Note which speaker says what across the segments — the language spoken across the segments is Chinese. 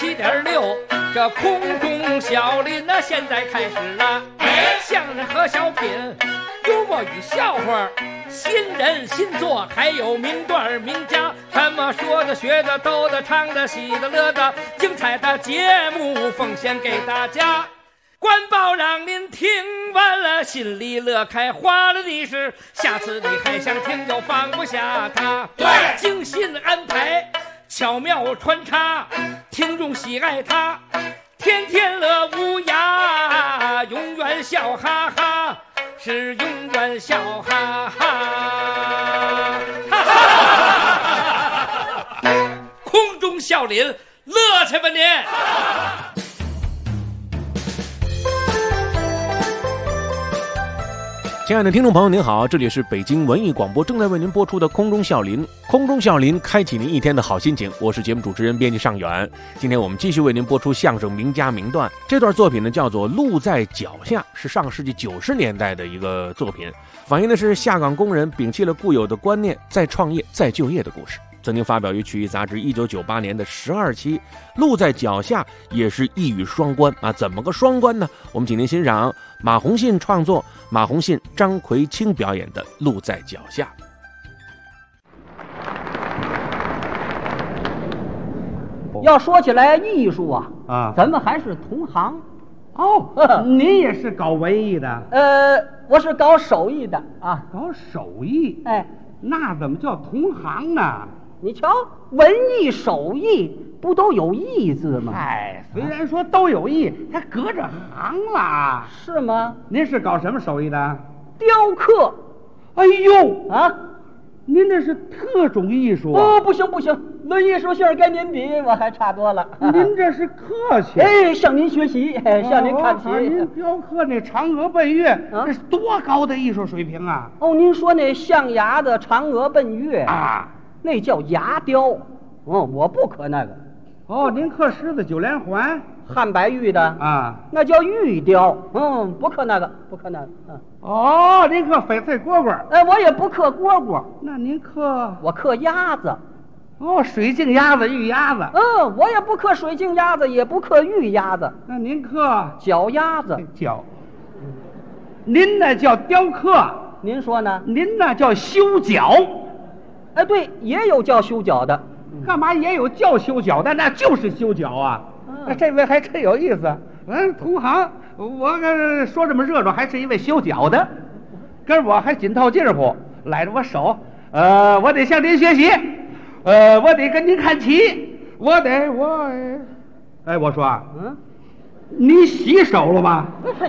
Speaker 1: 97.6，这空中小林呢，现在开始了。相声和小品，幽默与笑话，新人新作，还有名段名家，什么说的、学的、逗的、唱的、喜的、乐的，精彩的节目奉献给大家。官报让您听完了，心里乐开花了的是，下次你还想听就放不下它。
Speaker 2: 对，
Speaker 1: 精心安排，巧妙穿插，听众喜爱它，天天乐无涯，永远笑哈哈，是永远笑哈哈。空中笑林，乐去吧您！
Speaker 3: 亲爱的听众朋友您好，这里是北京文艺广播正在为您播出的空中笑林。空中笑林，开启您一天的好心情，我是节目主持人编辑尚远。今天我们继续为您播出相声名家名段，这段作品呢叫做《路在脚下》，是上世纪90年代的一个作品，反映的是下岗工人摒弃了固有的观念，再创业再就业的故事。曾经发表于曲艺杂志1998年的12期，路在脚下也是一语双关啊，怎么个双关呢？我们请您欣赏马鸿信创作，马鸿信、张奎清表演的《路在脚下》。
Speaker 4: 要说起来艺术啊，咱们还是同行。
Speaker 2: 哦，您也是搞文艺的？
Speaker 4: 我是搞手艺的啊。
Speaker 2: 搞手艺？
Speaker 4: 哎，
Speaker 2: 那怎么叫同行呢？
Speaker 4: 你瞧，文艺手艺不都有艺字吗？
Speaker 2: 哎，虽然说都有艺，它隔着行了。
Speaker 4: 是吗？
Speaker 2: 您是搞什么手艺的？
Speaker 4: 雕刻。
Speaker 2: 哎呦
Speaker 4: 啊，
Speaker 2: 您这是特种艺术啊！
Speaker 4: 哦，不行不行，论艺术性跟您比，我还差多了。
Speaker 2: 您这是客气。
Speaker 4: 哎，向您学习，向您看齐。
Speaker 2: 您雕刻那嫦娥奔月，这是多高的艺术水平啊！
Speaker 4: 哦，您说那象牙的嫦娥奔月
Speaker 2: 啊，
Speaker 4: 那叫牙雕。我不刻那个。
Speaker 2: 哦，您刻狮子、九连环、
Speaker 4: 汉白玉的
Speaker 2: 啊，
Speaker 4: 那叫玉雕。不刻那个，不刻那个。
Speaker 2: 哦，您刻翡翠蝈蝈？
Speaker 4: 哎，我也不刻蝈蝈。
Speaker 2: 那您刻？
Speaker 4: 我刻鸭子。
Speaker 2: 哦，水晶鸭子、玉鸭子。
Speaker 4: 我也不刻水晶鸭子，也不刻玉鸭子。
Speaker 2: 那您刻
Speaker 4: 脚鸭子？
Speaker 2: 脚。您那叫雕刻，
Speaker 4: 您说呢？
Speaker 2: 您那叫修脚。
Speaker 4: 哎，对，也有叫修脚的。
Speaker 2: 干嘛也有叫修脚的？那就是修脚啊！这位还真有意思。同行，我说这么热闹，还是一位修脚的，跟我还紧套近乎，揽着我手。我得向您学习，我得跟您看齐，我。我说，你洗手了吗？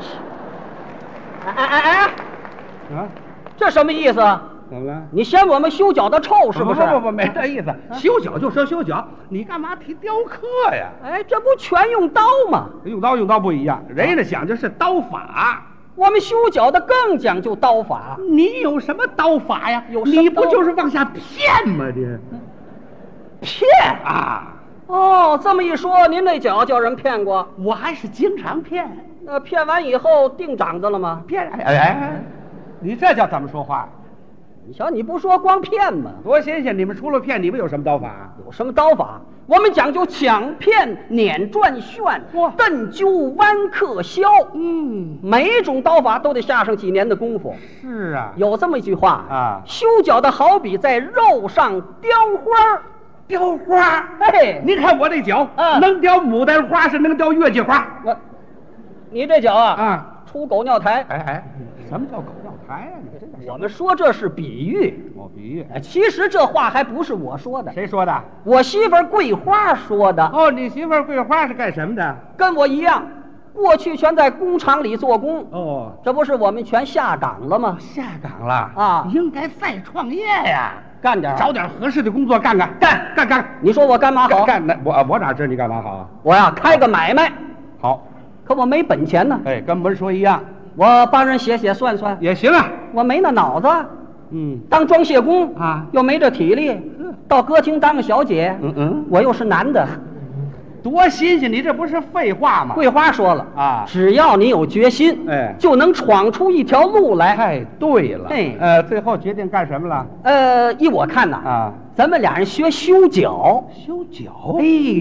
Speaker 4: 哎，这什么意思？
Speaker 2: 怎么了？
Speaker 4: 你嫌我们修脚的臭是不是？
Speaker 2: 不，没这意思。修脚就说修脚，你干嘛提雕刻呀？
Speaker 4: 哎，这不全用刀吗？
Speaker 2: 用刀不一样，人家讲究是刀法。
Speaker 4: 我们修脚的更讲究刀法。
Speaker 2: 你有什么刀法呀？你不就是往下骗吗？你
Speaker 4: 骗
Speaker 2: 啊？
Speaker 4: 哦，这么一说，您那脚叫人骗过？
Speaker 2: 我还是经常骗。
Speaker 4: 那骗完以后定掌子了吗？
Speaker 2: 骗！哎，你这叫怎么说话？
Speaker 4: 你瞧，你不说光骗吗？
Speaker 2: 多新鲜！你们除了骗，你们有什么刀法？
Speaker 4: 有什么刀法？我们讲究抢骗、撵转旋、蹬揪弯刻削。每一种刀法都得下上几年的功夫。
Speaker 2: 是啊，
Speaker 4: 有这么一句话
Speaker 2: 啊，
Speaker 4: 修脚的好比在肉上雕花。
Speaker 2: 雕花？
Speaker 4: 嘿，
Speaker 2: 您看我这脚，能雕牡丹花，是能雕月季花。
Speaker 4: 你这脚啊，出狗尿苔。
Speaker 2: 哎，什么叫狗尿苔啊？
Speaker 4: 我们说这是比喻。
Speaker 2: 比喻。
Speaker 4: 其实这话还不是我说的。
Speaker 2: 谁说的？
Speaker 4: 我媳妇桂花说的。
Speaker 2: 哦，你媳妇桂花是干什么的？
Speaker 4: 跟我一样，过去全在工厂里做工。
Speaker 2: 哦，
Speaker 4: 这不是我们全下岗了吗？
Speaker 2: 下岗了
Speaker 4: 啊，
Speaker 2: 应该再创业呀，
Speaker 4: 干点，
Speaker 2: 找点合适的工作干。
Speaker 4: 你说我干嘛好？
Speaker 2: 干那我哪知道你干嘛好啊？
Speaker 4: 我呀开个买卖。
Speaker 2: 好，
Speaker 4: 可我没本钱呢。
Speaker 2: 哎，跟文说一样。
Speaker 4: 我帮人写算
Speaker 2: 也行啊，
Speaker 4: 我没那脑子。当装卸工
Speaker 2: 啊，
Speaker 4: 又没这体力，到歌厅当个小姐。我又是男的，
Speaker 2: 多新鲜！你这不是废话吗？
Speaker 4: 桂花说了
Speaker 2: 啊，
Speaker 4: 只要你有决心，就能闯出一条路来。
Speaker 2: 太对了。最后决定干什么了？
Speaker 4: 依我看呐，咱们俩人学修脚。
Speaker 2: 修脚？
Speaker 4: 哎，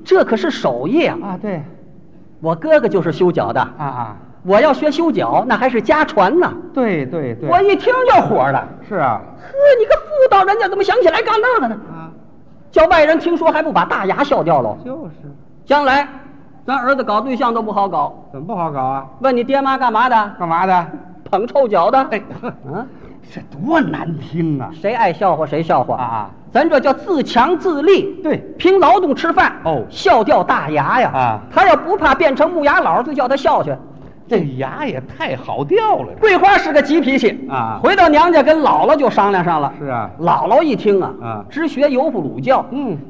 Speaker 4: 这可是手艺啊！
Speaker 2: 啊，对，
Speaker 4: 我哥哥就是修脚的
Speaker 2: 啊，
Speaker 4: 我要学修脚，那还是家传呢。
Speaker 2: 对对对，
Speaker 4: 我一听就火了。
Speaker 2: 是啊，
Speaker 4: 呵，你个妇道人家怎么想起来干那个呢？
Speaker 2: 啊，
Speaker 4: 叫外人听说还不把大牙笑掉了？
Speaker 2: 就是，
Speaker 4: 将来咱儿子搞对象都不好搞。
Speaker 2: 怎么不好搞啊？
Speaker 4: 问你爹妈干嘛的？
Speaker 2: 干嘛的？
Speaker 4: 捧臭脚的。
Speaker 2: 哎，
Speaker 4: 啊，
Speaker 2: 这多难听啊！
Speaker 4: 谁爱笑话谁笑话
Speaker 2: 啊！
Speaker 4: 咱这叫自强自立，
Speaker 2: 对，
Speaker 4: 凭劳动吃饭。
Speaker 2: 哦
Speaker 4: 笑掉大牙呀！
Speaker 2: 啊，
Speaker 4: 他要不怕变成木牙佬，就叫他笑去。
Speaker 2: 这牙也太好掉了。
Speaker 4: 桂花是个急脾气
Speaker 2: 啊，
Speaker 4: 回到娘家跟姥姥就商量上了。
Speaker 2: 是啊，
Speaker 4: 姥姥一听
Speaker 2: 啊，
Speaker 4: 直学油妇乳叫。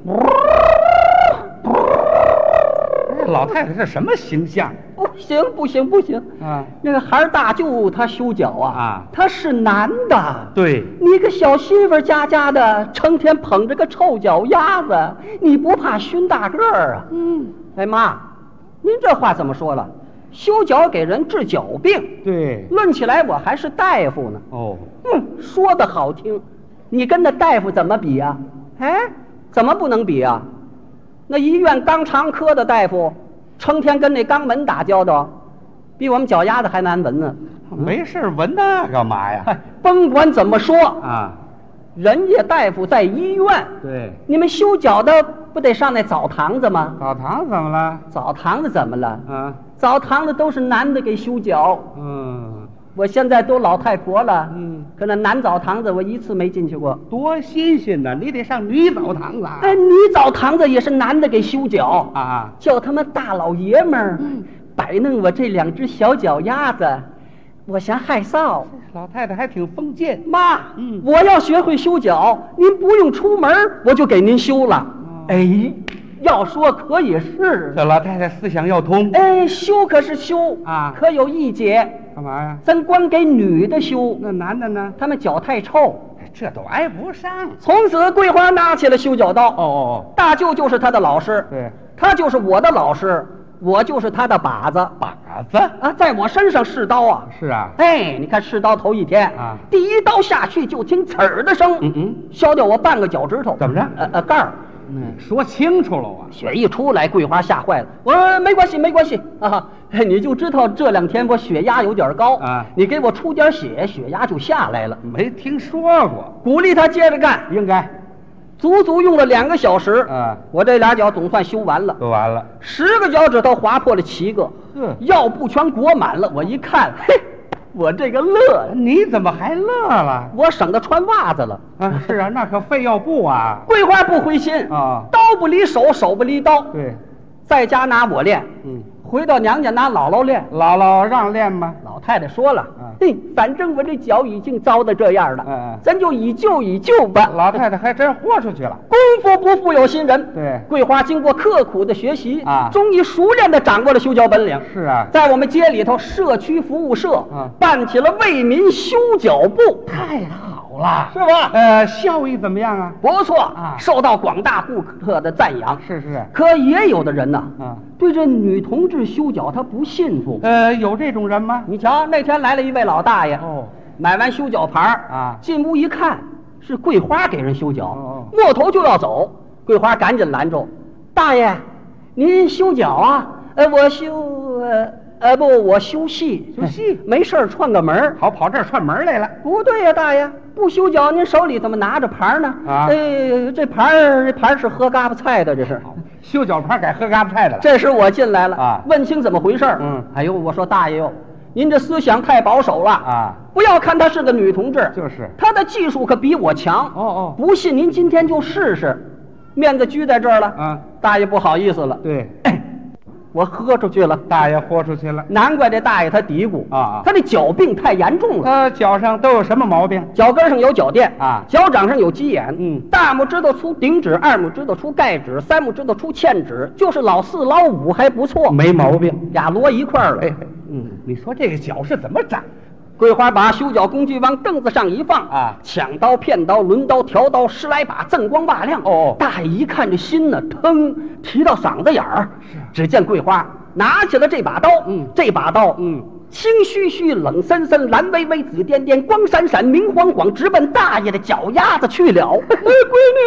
Speaker 2: 老太太这什么形象？
Speaker 4: 不行不行不行
Speaker 2: 啊！
Speaker 4: 那个孩儿大舅他修脚啊，他是男的。
Speaker 2: 对，
Speaker 4: 你个小媳妇家的，成天捧着个臭脚丫子，你不怕熏大个儿啊？哎妈，您这话怎么说了？修脚给人治脚病，
Speaker 2: 对，
Speaker 4: 论起来我还是大夫呢。
Speaker 2: 哦，
Speaker 4: 说的好听，你跟那大夫怎么比啊？哎，怎么不能比啊？那医院肛肠科的大夫，成天跟那肛门打交道，比我们脚丫子还难闻呢。
Speaker 2: 没事闻那干嘛呀？
Speaker 4: 甭管怎么说
Speaker 2: 啊，
Speaker 4: 人家大夫在医院，
Speaker 2: 对，
Speaker 4: 你们修脚的不得上那澡堂子吗？
Speaker 2: 澡堂怎么了？
Speaker 4: 澡堂子怎么了？
Speaker 2: 啊，
Speaker 4: 澡堂子都是男的给修脚。我现在都老太婆了，可那男澡堂子我一次没进去过，
Speaker 2: 多新鲜呐！你得上女澡堂子。
Speaker 4: 哎，女澡堂子也是男的给修脚
Speaker 2: 啊，
Speaker 4: 叫他们大老爷们儿摆弄我这两只小脚丫子，我嫌害臊。
Speaker 2: 老太太还挺封建。
Speaker 4: 妈，我要学会修脚，您不用出门我就给您修了。哎，要说可以是，
Speaker 2: 这老太太思想要通。
Speaker 4: 哎，修可是修
Speaker 2: 啊，
Speaker 4: 可有一节。
Speaker 2: 干嘛呀？
Speaker 4: 咱光给女的修，
Speaker 2: 那男的呢？
Speaker 4: 他们脚太臭，
Speaker 2: 这都挨不上。
Speaker 4: 从此桂花拿起了修脚刀。
Speaker 2: 哦，
Speaker 4: 大舅就是他的老师，
Speaker 2: 对，
Speaker 4: 他就是我的老师，我就是他的靶子。
Speaker 2: 靶子
Speaker 4: 啊，在我身上试刀啊。
Speaker 2: 是啊。
Speaker 4: 哎，你看试刀头一天
Speaker 2: 啊，
Speaker 4: 第一刀下去就听呲儿的声，削掉我半个脚趾头。
Speaker 2: 怎么着？
Speaker 4: 盖儿。
Speaker 2: 说清楚了啊！
Speaker 4: 血一出来，桂花吓坏了。我说没关系，没关系啊，你就知道这两天我血压有点高
Speaker 2: 啊，
Speaker 4: 你给我出点血，血压就下来了。
Speaker 2: 没听说过。
Speaker 4: 鼓励他接着干，
Speaker 2: 应该。
Speaker 4: 足足用了2个小时
Speaker 2: 啊，
Speaker 4: 我这俩脚总算修完了。
Speaker 2: 都完了
Speaker 4: ，10个脚趾头划破了7个，药布全裹满了。我一看，嘿。我这个乐，
Speaker 2: 你怎么还乐了？
Speaker 4: 我省得穿袜子了
Speaker 2: 啊！是啊，那可费药布啊。
Speaker 4: 桂花不灰心
Speaker 2: 啊，
Speaker 4: 刀不离手，手不离刀。
Speaker 2: 对，
Speaker 4: 在家拿我练，回到娘家拿姥姥练。
Speaker 2: 姥姥让练吗？
Speaker 4: 老太太说了，反正我这脚已经糟的这样了，咱就以旧吧。
Speaker 2: 老太太还真豁出去了。
Speaker 4: 功夫不负有心人。
Speaker 2: 对，
Speaker 4: 桂花经过刻苦的学习
Speaker 2: 啊，
Speaker 4: 终于熟练的掌握了修脚本领。
Speaker 2: 是啊，
Speaker 4: 在我们街里头社区服务社办起了为民修脚部，
Speaker 2: 太好了，
Speaker 4: 是吧？
Speaker 2: 效益怎么样啊？
Speaker 4: 不错
Speaker 2: 啊，
Speaker 4: 受到广大顾客的赞扬。
Speaker 2: 是。
Speaker 4: 可也有的人呢，对这女同志修脚他不信服。
Speaker 2: 有这种人吗？
Speaker 4: 你瞧，那天来了一位老大爷，买完修脚牌
Speaker 2: 啊，
Speaker 4: 进屋一看是桂花给人修脚，摸头就要走，桂花赶紧拦住：“大爷，您修脚啊？我修不，我修戏，没事串个门。
Speaker 2: 好，跑这儿串门来了。
Speaker 4: 不对呀，大爷，不修脚，您手里怎么拿着牌呢？
Speaker 2: 啊，
Speaker 4: 这牌是喝嘎巴菜的，这是
Speaker 2: 修脚牌改喝嘎巴菜的了。
Speaker 4: 这时我进来了
Speaker 2: 啊，
Speaker 4: 问清怎么回事。哎呦，我说大爷哟，您这思想太保守了
Speaker 2: 啊！
Speaker 4: 不要看她是个女同志，
Speaker 2: 就是
Speaker 4: 她的技术可比我强。不信您今天就试试。面子拘在这儿了
Speaker 2: 啊！
Speaker 4: 大爷不好意思了。
Speaker 2: 对。
Speaker 4: 我豁出去了，
Speaker 2: 大爷豁出去了，
Speaker 4: 难怪这大爷他嘀咕
Speaker 2: 啊，
Speaker 4: 他这脚病太严重了。
Speaker 2: 他脚上都有什么毛病？
Speaker 4: 脚跟上有脚垫
Speaker 2: 啊，
Speaker 4: 脚掌上有鸡眼，大拇指头出顶指，2拇指头出盖指，3拇指头出嵌指，就是老4老5还不错，
Speaker 2: 没毛病，
Speaker 4: 俩摞一块儿了。
Speaker 2: 你说这个脚是怎么长？
Speaker 4: 桂花把修脚工具往凳子上一放
Speaker 2: 啊，
Speaker 4: 抢刀、片刀、抡刀、挑刀，10来把，锃光瓦亮。大爷一看这心呢，腾提到嗓子眼儿。只见桂花拿起了这把刀，这把刀，青须须、冷森森、蓝微微、紫颠颠、光闪闪、明晃晃，直奔大爷的脚丫子去了。闺女，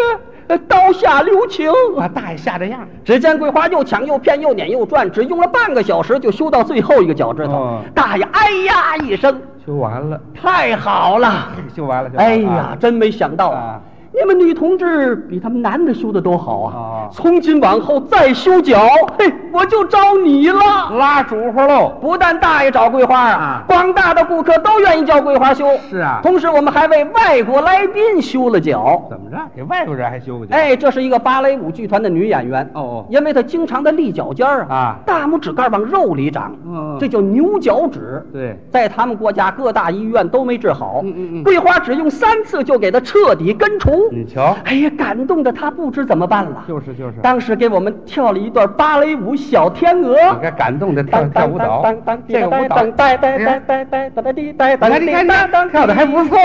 Speaker 4: 刀下留情。
Speaker 2: 把大爷吓这样。
Speaker 4: 只见桂花又抢又骗又撵又转，只用了半个小时就修到最后一个脚趾头。大爷哎呀一声，
Speaker 2: 修完了，
Speaker 4: 太好了，
Speaker 2: 修完了。
Speaker 4: 哎呀，真没想到啊！你们女同志比他们男的修的都好啊！从今往后再修脚，嘿，我就找你了，
Speaker 2: 拉主户喽！
Speaker 4: 不但大爷找桂花啊，广大的顾客都愿意叫桂花修。
Speaker 2: 是啊，
Speaker 4: 同时我们还为外国来宾修了脚。
Speaker 2: 怎么着？给外国人还修个脚？
Speaker 4: 哎，这是一个芭蕾舞剧团的女演员。因为她经常的立脚尖大拇指盖往肉里长，这叫牛脚趾。
Speaker 2: 对，
Speaker 4: 在他们国家各大医院都没治好。桂花只用3次就给她彻底根除。
Speaker 2: 你瞧，
Speaker 4: 哎呀，感动的他不知怎么办了。
Speaker 2: 就是，
Speaker 4: 当时给我们跳了一段芭蕾舞《小天鹅》，
Speaker 2: 你看感动的跳舞蹈，这个舞蹈，你看跳的还不错。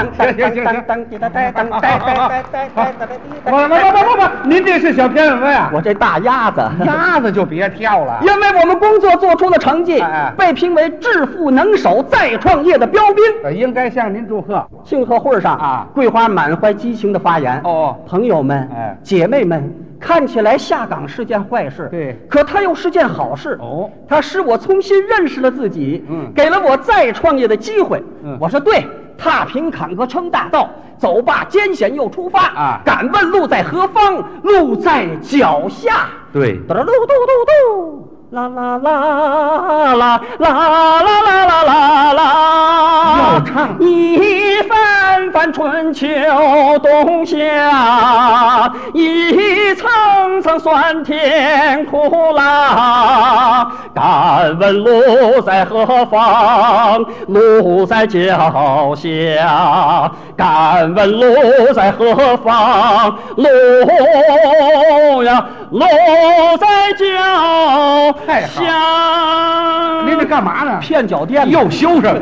Speaker 2: 不，您这是小天鹅呀？
Speaker 4: 我这大鸭子，
Speaker 2: 鸭子就别跳了，
Speaker 4: 因为我们工作做出了成绩，被评为致富能手再创业的标兵，
Speaker 2: 应该向您祝贺。
Speaker 4: 庆贺会上桂花满怀激情的发言。朋友们，姐妹们，看起来下岗是件坏事，
Speaker 2: 对，
Speaker 4: 可它又是件好事。它使我重新认识了自己，给了我再创业的机会。我说对，踏平坎坷称大道，走吧艰险又出发。敢问路在何方？路在脚下。
Speaker 2: 对，
Speaker 4: 嘟嘟嘟嘟。啦啦啦啦啦啦啦啦啦啦，
Speaker 2: 要唱
Speaker 4: 一番番春秋冬夏，一层层酸甜苦辣。敢问路在何方？路在脚下。敢问路在何方？路呀，路在脚。
Speaker 2: 太好，您这干嘛呢？
Speaker 4: 骗脚店
Speaker 2: 又修上了。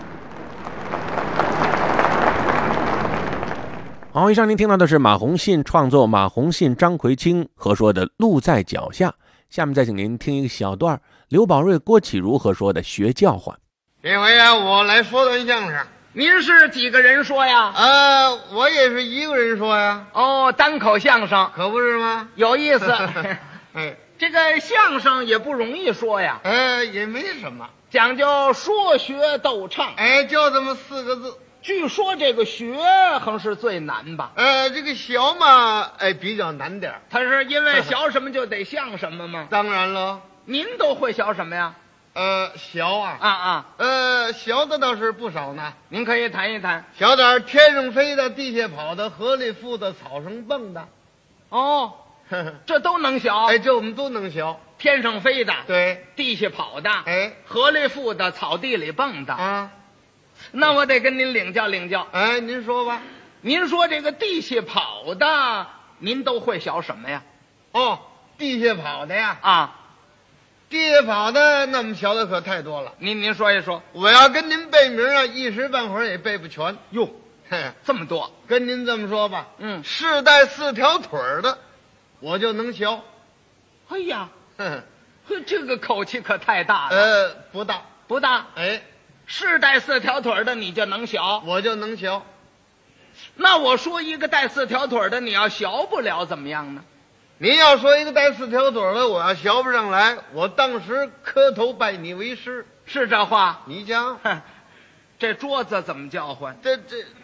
Speaker 3: 好，以上您听到的是马鸿信创作，马鸿信、张奎清合说的《路在脚下》。下面再请您听一个小段刘宝瑞、郭启儒合说的《学叫唤》。
Speaker 5: 这回啊，我来说段相声。
Speaker 1: 您是几个人说呀？
Speaker 5: 我也是一个人说呀。
Speaker 1: 单口相声，
Speaker 5: 可不是吗？
Speaker 1: 有意思。
Speaker 5: 哎，
Speaker 1: 这个相声也不容易说呀。
Speaker 5: 也没什么，
Speaker 1: 讲究说学逗唱。
Speaker 5: 就这么4个字。
Speaker 1: 据说这个学横是最难吧？
Speaker 5: 这个学嘛，比较难点。
Speaker 1: 他是因为学什么就得像什么吗？
Speaker 5: 当然了。
Speaker 1: 您都会学什么呀？
Speaker 5: 学啊。学的倒是不少呢。
Speaker 1: 您可以谈一谈。
Speaker 5: 学点天上飞的、地下跑的、河里浮的、草上蹦的。
Speaker 1: 这都能学。
Speaker 5: 这我们都能学。
Speaker 1: 天上飞的，
Speaker 5: 对，
Speaker 1: 地下跑的，河里浮的，草地里蹦的。那我得跟您领教领教。
Speaker 5: 您说吧。
Speaker 1: 您说这个地下跑的，您都会学什么呀？
Speaker 5: 地下跑的呀。地下跑的，那么学的可太多了。
Speaker 1: 您说一说。
Speaker 5: 我要跟您背名啊，一时半会儿也背不全。
Speaker 1: 哟，这么多。
Speaker 5: 跟您这么说吧，是带4条腿的，我就能学。
Speaker 1: 哎呀，这个口气可太大了。
Speaker 5: 不大，
Speaker 1: 不大。是带4条腿的你就能学，
Speaker 5: 我就能学。
Speaker 1: 那我说一个带4条腿的，你要学不了怎么样呢？
Speaker 5: 您要说一个带4条腿的，我要学不上来，我当时磕头拜你为师。
Speaker 1: 是这话？
Speaker 5: 你讲。
Speaker 1: 这桌子怎么叫唤？
Speaker 5: 这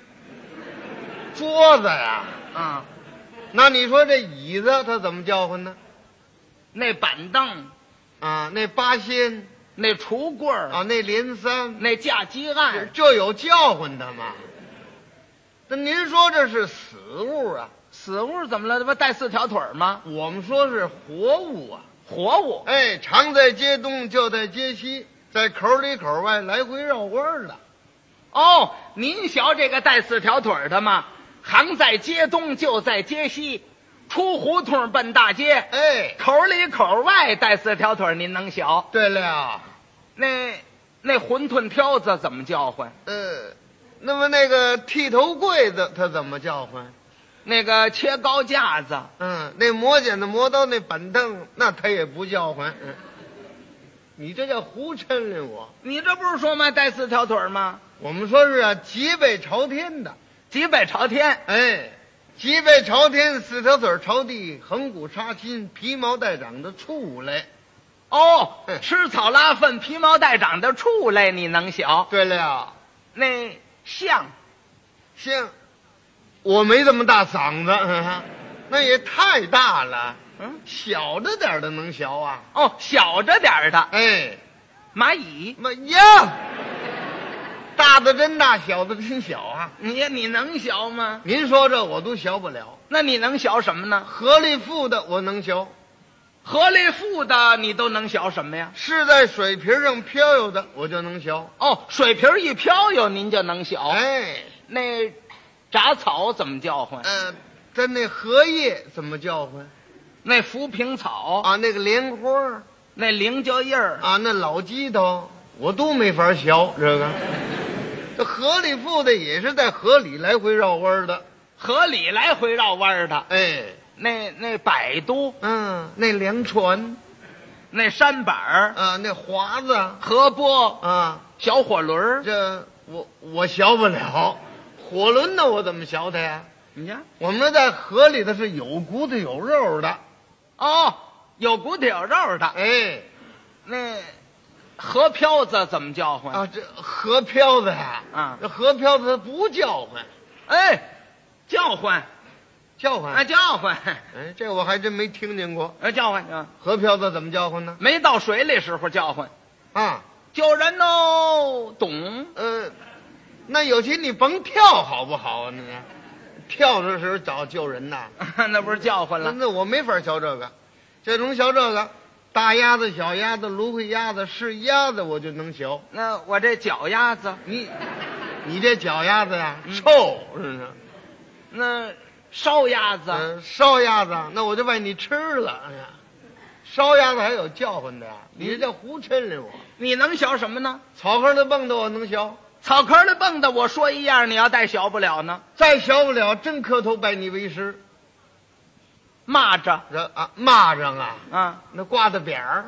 Speaker 5: 桌子呀。那你说这椅子它怎么叫唤呢？
Speaker 1: 那板凳
Speaker 5: 那八仙，
Speaker 1: 那橱柜
Speaker 5: 那连三，
Speaker 1: 那架机案，
Speaker 5: 这有叫唤的吗？那您说这是死物啊？
Speaker 1: 死物怎么了？这不带4条腿吗？
Speaker 5: 我们说是活物啊。
Speaker 1: 活物。
Speaker 5: 常在街东就在街西，在口里口外来回绕弯的。
Speaker 1: 您学这个带4条腿的吗？行在街东就在街西，出胡同奔大街。口里口外带4条腿您能学。
Speaker 5: 对了。
Speaker 1: 那馄饨挑子怎么叫唤？
Speaker 5: 那么那个剃头柜子它怎么叫唤？
Speaker 1: 那个切糕架子，
Speaker 5: 那磨剪子磨刀那板凳，那它也不叫唤。你这叫胡抻了我。
Speaker 1: 你这不是说吗？带4条腿吗？
Speaker 5: 我们说是脊背朝天的。
Speaker 1: 脊背朝天。
Speaker 5: 脊背朝天，四条腿朝地，横骨插心，皮毛带长的畜类。
Speaker 1: 哦，吃草拉粪，皮毛带长的畜类你能学？
Speaker 5: 对了，
Speaker 1: 那象，
Speaker 5: 我没这么大嗓子，那也太大了。小着点的能学啊？
Speaker 1: 哦，小着点的。
Speaker 5: 哎，
Speaker 1: 蚂蚁，
Speaker 5: 呀，大的真大，小的真小啊！
Speaker 1: 你能学吗？
Speaker 5: 您说这我都学不了。
Speaker 1: 那你能学什么呢？
Speaker 5: 河里浮的我能学，
Speaker 1: 河里浮的你都能学什么呀？
Speaker 5: 是在水皮上飘悠的我就能学。
Speaker 1: 哦，水皮一飘悠您就能学。
Speaker 5: 哎，
Speaker 1: 那杂草怎么叫唤？
Speaker 5: 在那荷叶怎么叫唤？
Speaker 1: 那浮萍草
Speaker 5: 啊，那个莲花，
Speaker 1: 那菱角叶儿
Speaker 5: 啊，那老鸡头我都没法学这个。这河里浮的也是在河里来回绕弯的，
Speaker 1: 河里来回绕弯的。
Speaker 5: 哎，
Speaker 1: 那摆渡，
Speaker 5: 那凉船，
Speaker 1: 那舢板儿
Speaker 5: 啊，那华子，
Speaker 1: 河波
Speaker 5: 啊，
Speaker 1: 小火轮儿，
Speaker 5: 这我学不了。火轮呢，我怎么学它呀？
Speaker 1: 你看，
Speaker 5: 我们在河里头是有骨头有肉的。
Speaker 1: 哦，有骨头有肉的。
Speaker 5: 哎，
Speaker 1: 那河漂子怎么叫唤？
Speaker 5: 啊，这河漂子呀，
Speaker 1: 啊，
Speaker 5: 这河漂子它不叫唤。
Speaker 1: 哎，叫唤，
Speaker 5: 叫唤
Speaker 1: 啊，叫唤。
Speaker 5: 哎，这我还真没听见过。
Speaker 1: 叫唤啊，
Speaker 5: 河漂子怎么叫唤呢？
Speaker 1: 没到水里时候叫唤
Speaker 5: 啊，
Speaker 1: 救人哦，懂？
Speaker 5: 那有些你甭跳好不好啊？那个跳的时候找救人呐，
Speaker 1: 那不是叫唤了？
Speaker 5: 那我没法学这个，这能学这个。大鸭子、小鸭子、芦荟鸭子、是鸭子，我就能学。
Speaker 1: 那我这脚丫子，
Speaker 5: 你这脚丫子呀，臭是不是？
Speaker 1: 那烧鸭子，
Speaker 5: 烧鸭子，那我就把你吃了。哎呀，烧鸭子还有叫唤的呀？你这叫胡抻了我。
Speaker 1: 你能学什么呢？
Speaker 5: 草坑的蹦的我能学，
Speaker 1: 草坑的蹦的我说一样，你要再学不了呢？
Speaker 5: 再学不了，真磕头拜你为师。
Speaker 1: 蚂蚱，
Speaker 5: 蚂蚱
Speaker 1: 啊，
Speaker 5: 那挂的扁儿，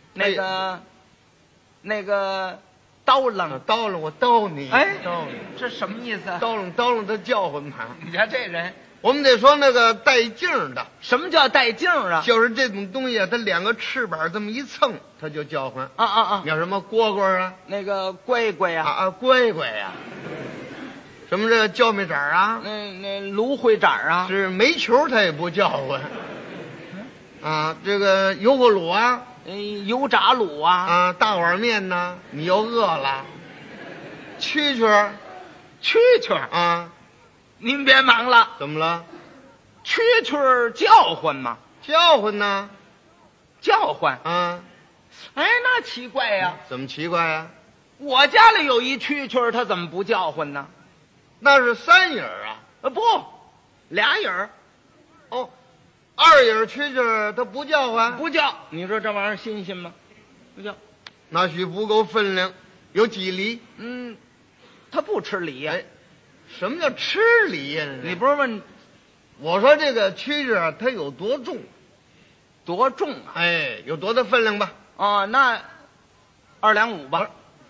Speaker 1: 那个叨楞，
Speaker 5: 我叨你，
Speaker 1: 哎，
Speaker 5: 叨你，
Speaker 1: 这什么意思？
Speaker 5: 叨楞他叫唤嘛。
Speaker 1: 你看这人，
Speaker 5: 我们得说那个带劲的。
Speaker 1: 什么叫带劲啊？
Speaker 5: 就是这种东西啊，它两个翅膀这么一蹭，它就叫唤。叫什么蝈蝈啊？
Speaker 1: 那个乖乖呀，
Speaker 5: 乖乖呀。什么这个叫没盏啊？
Speaker 1: 那芦荟盏啊？
Speaker 5: 是煤球它也不叫唤。啊，这个油锅卤啊，
Speaker 1: 油炸卤啊，
Speaker 5: 大碗面呢，你又饿了。蛐蛐啊，
Speaker 1: 您别忙了。
Speaker 5: 怎么了？
Speaker 1: 蛐蛐叫唤吗？
Speaker 5: 叫唤呢？
Speaker 1: 叫唤
Speaker 5: 啊？
Speaker 1: 哎，那奇怪呀。
Speaker 5: 怎么奇怪呀？
Speaker 1: 我家里有一蛐蛐，它怎么不叫唤呢？
Speaker 5: 那是三影啊？
Speaker 1: 不，俩影儿。
Speaker 5: 哦，二影蛐蛐它不叫唤？
Speaker 1: 不叫。你说这玩意儿新鲜吗？不叫。
Speaker 5: 那许不够分量，有几厘？
Speaker 1: 它不吃梨呀。
Speaker 5: 哎，什么叫吃梨呀？
Speaker 1: 你不是问？
Speaker 5: 我说这个蛐蛐啊，它有多重？
Speaker 1: 多重啊？
Speaker 5: 哎，有多大分量吧？
Speaker 1: 哦，那2两5吧。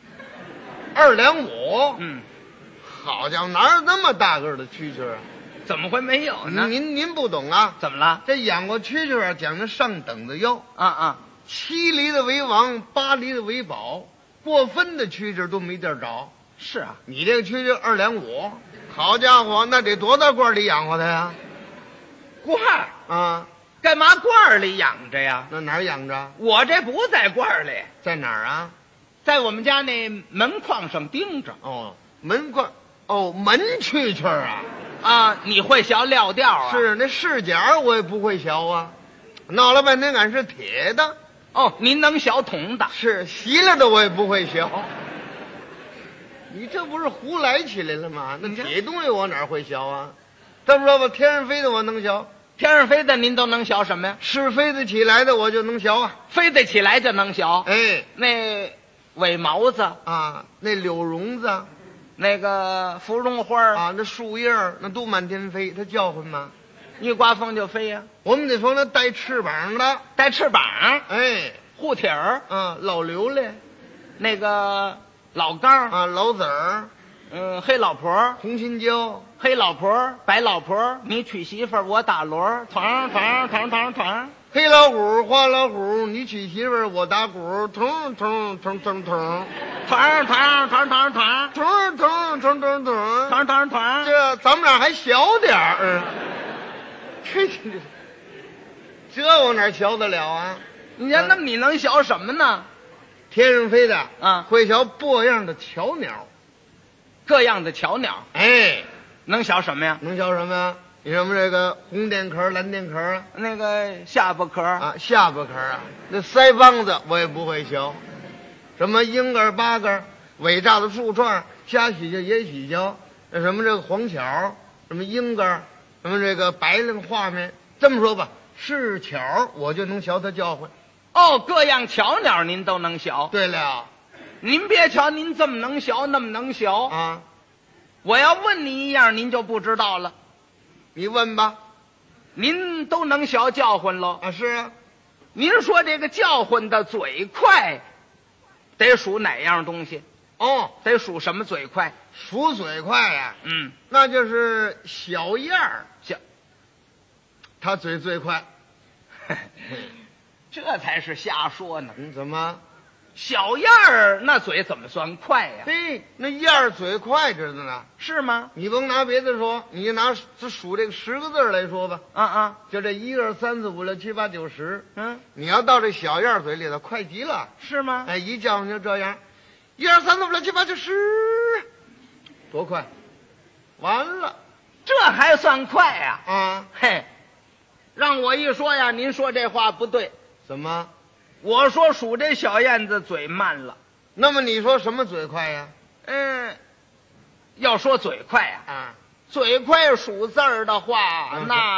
Speaker 5: 2两5？好家伙，哪有那么大个的蛐蛐啊？
Speaker 1: 怎么会没有呢？
Speaker 5: 您不懂啊？
Speaker 1: 怎么了？
Speaker 5: 这养过蛐蛐啊，讲究上等的要。7厘的为王，8厘的为宝，过分的蛐蛐都没地儿找。
Speaker 1: 是啊，
Speaker 5: 你这个蛐蛐2两5，好家伙，那得多大罐里养活它呀？
Speaker 1: 罐儿
Speaker 5: 啊？
Speaker 1: 干嘛罐儿里养着呀？
Speaker 5: 那哪儿养着？
Speaker 1: 我这不在罐儿里，
Speaker 5: 在哪儿啊？
Speaker 1: 在我们家那门框上钉着。
Speaker 5: 门框。门蛐蛐啊？
Speaker 1: 你会学撂调啊？
Speaker 5: 是，那饰甲我也不会学啊，闹了半天俺是铁的。
Speaker 1: 您能学铜的？
Speaker 5: 是，锡了的我也不会学。你这不是胡来起来了吗？那铁东西我哪会学啊？这么说吧，天上飞的我能学。
Speaker 1: 天上飞的您都能学什么呀？
Speaker 5: 是飞得起来的我就能学啊。
Speaker 1: 飞得起来就能学。
Speaker 5: 哎，
Speaker 1: 那尾毛子
Speaker 5: 啊，那柳绒子，
Speaker 1: 那个芙蓉花
Speaker 5: 啊，那树叶那都满天飞，它叫唤吗？
Speaker 1: 一刮风就飞呀。
Speaker 5: 我们得说那带翅膀的。
Speaker 1: 带翅膀？
Speaker 5: 哎，
Speaker 1: 护体儿。
Speaker 5: 老榴莲，
Speaker 1: 那个老缸
Speaker 5: 啊，老籽儿，
Speaker 6: 黑老婆，
Speaker 5: 红心椒，
Speaker 6: 黑老婆，白老婆，你娶媳妇儿我打锣，团团团团团。
Speaker 5: 黑老虎，花老虎，你娶媳妇儿我打鼓，腾腾腾腾腾，
Speaker 6: 团团团团团，
Speaker 5: 腾腾腾腾腾，
Speaker 6: 团团团。
Speaker 5: 这咱们俩还小点儿，这我哪学得了啊？
Speaker 6: 你看，那么你能学什么呢？
Speaker 5: 天上飞的
Speaker 6: 啊，
Speaker 5: 会学各样的巧鸟，
Speaker 6: 各样的巧鸟。
Speaker 5: 哎，
Speaker 6: 能学什么呀？
Speaker 5: 能学什么呀？你什么这个红电壳、蓝电壳啊？
Speaker 6: 那个下巴壳
Speaker 5: 啊，下巴壳啊，那腮帮子我也不会学。什么鹰儿、八个、伟大的树串、瞎喜鹊、野喜鹊，那什么这个黄巧，什么鹰儿，什么这个白绫画面。这么说吧，是巧我就能学它叫唤。
Speaker 6: 哦，各样巧鸟您都能学。
Speaker 5: 对了，
Speaker 6: 您别瞧您这么能学，那么能学
Speaker 5: 啊！
Speaker 6: 我要问你一样，您就不知道了。
Speaker 5: 你问吧。
Speaker 6: 您都能学叫唤喽？
Speaker 5: 啊，是啊。
Speaker 6: 您说这个叫唤的嘴快，得数哪样东西？
Speaker 5: 哦，
Speaker 6: 得数什么嘴快？
Speaker 5: 数嘴快呀。
Speaker 6: 嗯，
Speaker 5: 那就是小燕儿，
Speaker 6: 小，
Speaker 5: 他嘴最快。
Speaker 6: 这才是瞎说呢。
Speaker 5: 怎么？
Speaker 6: 小燕儿那嘴怎么算快呀？
Speaker 5: 嘿，那燕儿嘴快着呢。
Speaker 6: 是吗？
Speaker 5: 你甭拿别的说，你就拿数这个10个字来说吧。就这1、2、3、4、5、6、7、8、9、10。你要到这小燕儿嘴里头，快极了。
Speaker 6: 是吗？
Speaker 5: 哎，一叫唤就这样，1、2、3、4、5、6、7、8、9、10，多快！完了，
Speaker 6: 这还算快呀？
Speaker 5: 啊，
Speaker 6: 嘿，让我一说呀，您说这话不对。
Speaker 5: 怎么？
Speaker 6: 我说数这小燕子嘴慢了。
Speaker 5: 那么你说什么嘴快呀？
Speaker 6: 要说嘴快呀，嘴快数字儿的话，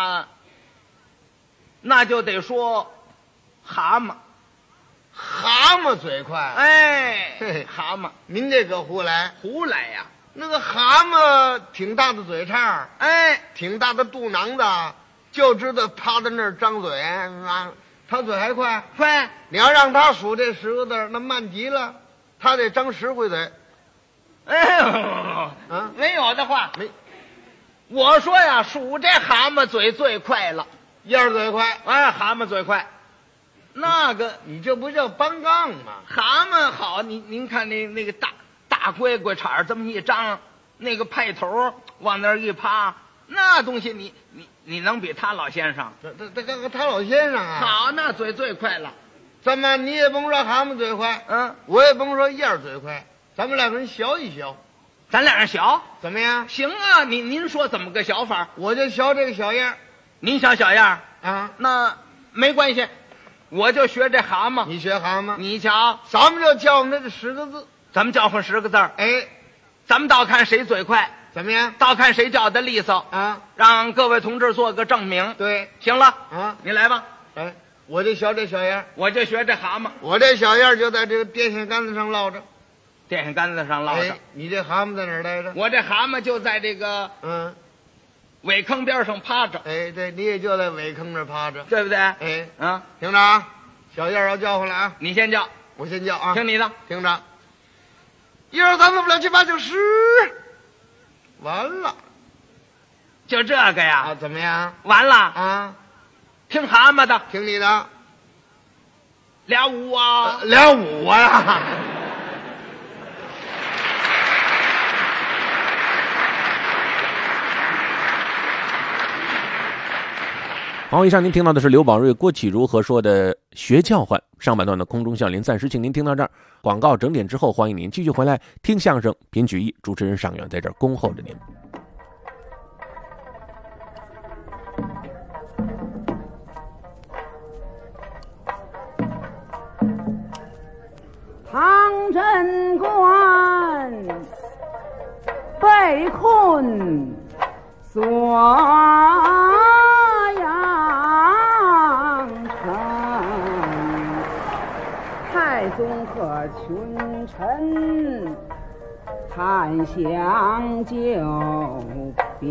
Speaker 6: 那就得说蛤蟆。
Speaker 5: 蛤蟆嘴快？
Speaker 6: 哎，蛤蟆，
Speaker 5: 您这可胡来？
Speaker 6: 胡来呀！
Speaker 5: 那个蛤蟆挺大的嘴叉，
Speaker 6: 哎，
Speaker 5: 挺大的肚囊子，就知道趴在那儿张嘴啊。他嘴还快，
Speaker 6: 快！
Speaker 5: 你要让他数这10个字，那慢极了，他得张10回嘴。
Speaker 6: 没有的话，
Speaker 5: 没。
Speaker 6: 我说呀，数这蛤蟆嘴最快了，
Speaker 5: 燕儿嘴快。
Speaker 6: 哎，蛤蟆嘴快。那个，
Speaker 5: 你这不叫搬杠吗？
Speaker 6: 蛤蟆好，您看那个大龟龟叉这么一张，那个派头往那儿一趴，那东西你能比他老先生？
Speaker 5: 他老先生啊！
Speaker 6: 好，那嘴最快了。
Speaker 5: 怎么你也甭说蛤蟆嘴快，我也甭说燕儿嘴快，咱们2个人学一学。
Speaker 6: 咱俩人学
Speaker 5: 怎么样？
Speaker 6: 行啊，您说怎么个学法？
Speaker 5: 我就学这个小燕儿。
Speaker 6: 您学小燕儿
Speaker 5: 啊？
Speaker 6: 那没关系，我就学这蛤蟆。
Speaker 5: 你学蛤蟆？
Speaker 6: 你瞧，
Speaker 5: 咱们就叫唤这10个字。
Speaker 6: 咱们叫唤10个字。
Speaker 5: 哎，
Speaker 6: 咱们倒看谁嘴快。
Speaker 5: 怎么样？
Speaker 6: 倒看谁叫的利索
Speaker 5: 啊！
Speaker 6: 让各位同志做个证明。
Speaker 5: 对，
Speaker 6: 行了
Speaker 5: 啊，
Speaker 6: 你来吧。
Speaker 5: 哎，我就学这小燕儿，
Speaker 6: 我就学这蛤蟆。
Speaker 5: 我这小燕儿就在这个电线杆子上落着，
Speaker 6: 电线杆子上落着。
Speaker 5: 你这蛤蟆在哪儿待着？
Speaker 6: 我这蛤蟆就在这个苇坑边上趴着。
Speaker 5: 哎，对，你也就在苇坑那儿趴着，
Speaker 6: 对不对？
Speaker 5: 哎，
Speaker 6: 啊，
Speaker 5: 听着啊，小燕儿要叫唤了啊，
Speaker 6: 你先叫，
Speaker 5: 我先叫啊，
Speaker 6: 听你的，
Speaker 5: 听着，1、2、3、4、5、6、7、8、9、10，完了。
Speaker 6: 就这个呀？
Speaker 5: 啊，怎么样？
Speaker 6: 完了
Speaker 5: 啊！
Speaker 6: 听蛤蟆的，
Speaker 5: 听你的。
Speaker 6: 俩五啊，
Speaker 5: 俩五啊！
Speaker 3: 好，以上您听到的是刘宝瑞、郭启儒合说的学叫唤。上半段的空中笑林暂时请您听到这儿，广告整点之后，欢迎您继续回来听相声品曲艺，主持人尚远在这儿恭候着您。
Speaker 7: 唐贞观被困锁阳城，太宗和群臣谈相救兵。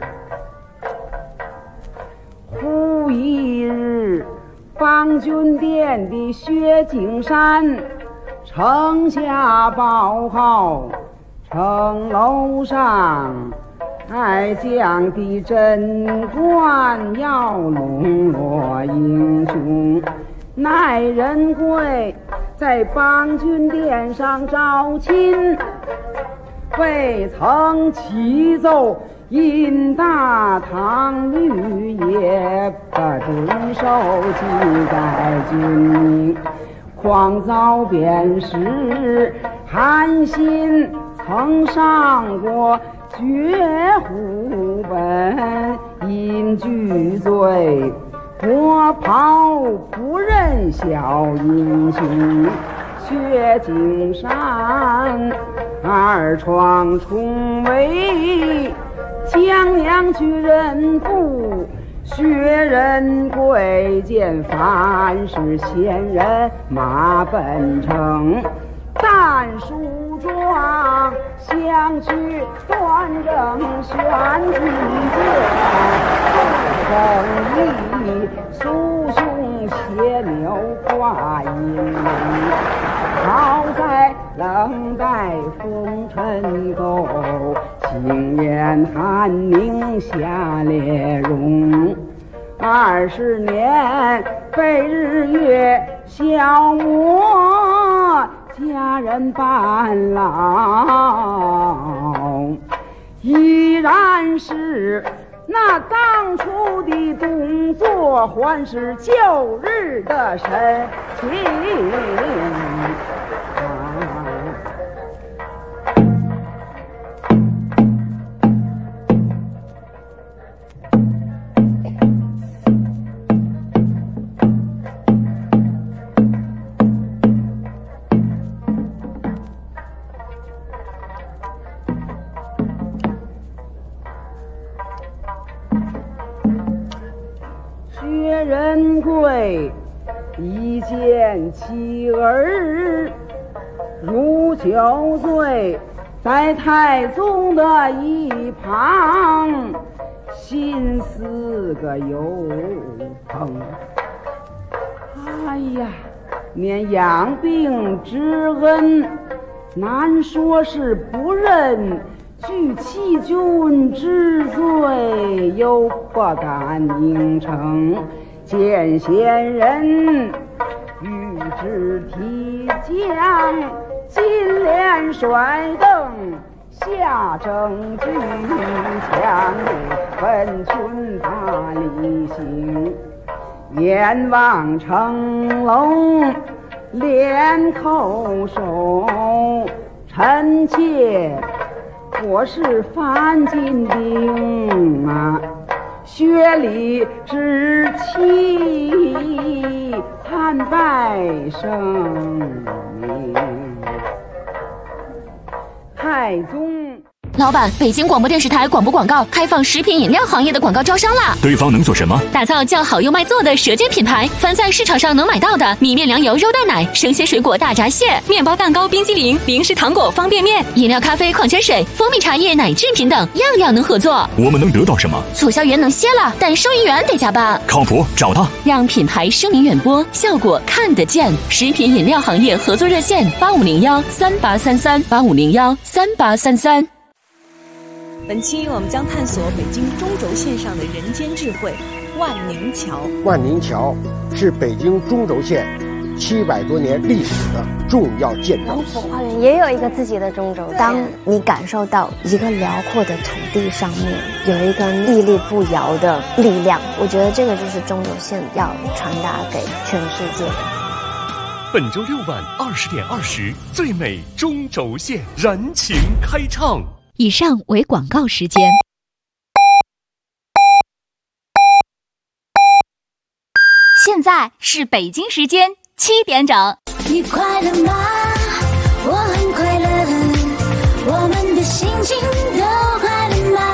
Speaker 7: 忽一日，帮军殿的薛景山城下报号， 城楼上爱将的贞观要笼络英雄，乃仁贵在邦军殿上招亲，未曾启奏因大唐律也不遵守记载军命，况早便是韩信曾上过绝户本，因惧罪国袍不认小英雄，薛景山二创重围，江娘举人妇，薛仁贵见凡是贤人马奔城，但梳妆相去端正玄君见，正义苏兄携牛挂银铃，好在冷待风尘垢，轻言寒凝下列容。20年被日月消磨，家人半老，依然是那当初的动作，还是旧日的神情。薛仁贵一见妻儿如酒醉，在太宗的一旁心思个油烹。哎呀，念养病之恩，难说是不认，惧欺君之罪，又不敢应承。见贤人欲知提将，金莲甩灯下正军，强分群大理行，眼望成龙连叩首，臣妾我是樊金兵啊，薛礼之妻，参拜圣明。太宗。
Speaker 8: 老板，北京广播电视台广播广告开放食品饮料行业的广告招商啦！
Speaker 9: 对方能做什么？
Speaker 8: 打造叫好又卖座的舌尖品牌，凡在市场上能买到的米面粮油肉蛋奶、生鲜水果大闸蟹、面包蛋糕、冰激凌、零食糖果、方便面、饮料、咖啡、矿泉水、蜂蜜茶叶、奶制品等，样样能合作。
Speaker 9: 我们能得到什么？
Speaker 8: 促销员能歇了，但收银员得加班。
Speaker 9: 靠谱，找他，
Speaker 8: 让品牌声名远播，效果看得见。食品饮料行业合作热线：8501-3833，8501-3833。
Speaker 10: 本期我们将探索北京中轴线上的人间智慧——万宁桥。
Speaker 11: 万宁桥是北京中轴线700多年历史的重要建造。
Speaker 12: 龙府花园也有一个自己的中轴线。当你感受到一个辽阔的土地上面有一个屹立不摇的力量，我觉得这个就是中轴线要传达给全世界的。
Speaker 9: 本周6晚20点20，最美中轴线燃情开唱。
Speaker 8: 以上为广告时间。现在是北京时间7点整。
Speaker 13: 你快乐吗？我很快乐，我们的心情都快乐吗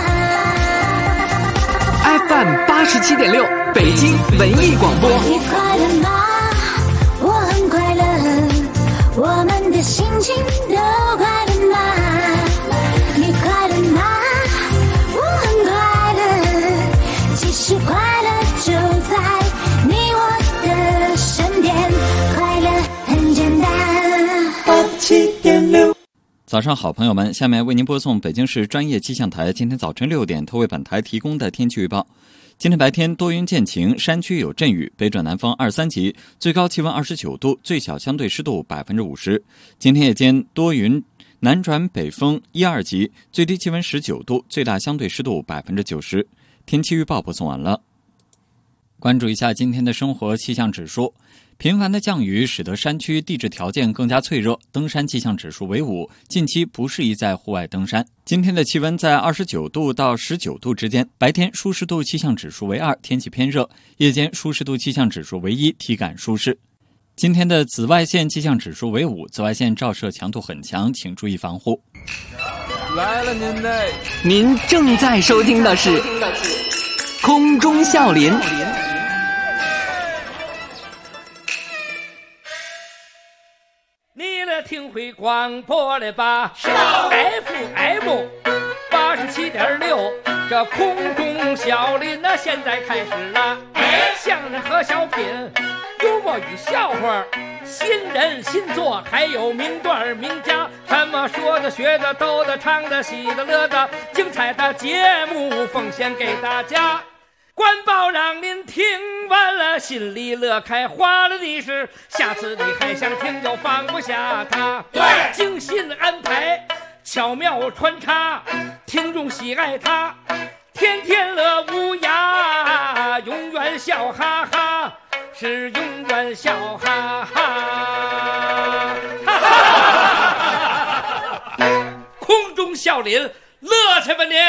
Speaker 14: ？FM 87.6，北京文艺广播。
Speaker 13: 你快乐吗？我很快乐，我们的心情都快乐吗？你快乐吗？我很快乐，其实快乐就在你我的身边，快乐很简单。
Speaker 10: 87.6，
Speaker 15: 早上好，朋友们，下面为您播送北京市专业气象台今天早晨6点为本台提供的天气预报。今天白天多云见晴，山区有阵雨，北转南风2、3级，最高气温29度，最小相对湿度50%。今天夜间多云，南转北风1、2级，最低气温19度，最大相对湿度90%。天气预报播送完了。关注一下今天的生活气象指数。频繁的降雨使得山区地质条件更加脆弱，登山气象指数为5，近期不适宜在户外登山。今天的气温在29度到19度之间，白天舒适度气象指数为2，天气偏热；夜间舒适度气象指数为1，体感舒适。今天的紫外线气象指数为5，紫外线照射强度很强，请注意防护。
Speaker 14: 来了您嘞！您正在收听的是空中笑林。
Speaker 1: 你来听会广播了吧？FM 87.6，这空中笑林那现在开始了。相声和小品，幽默与笑话，新人新作，还有名段名家，什么说的、学的、逗的、唱的、喜的、乐的，精彩的节目奉献给大家。官报让您听完了心里乐开花了的是，下次你还想听就放不下它。对，精心安排，巧妙穿插，听众喜爱它，天天乐无涯，永远笑哈哈，是永远笑哈哈。空中笑林，乐去吧您！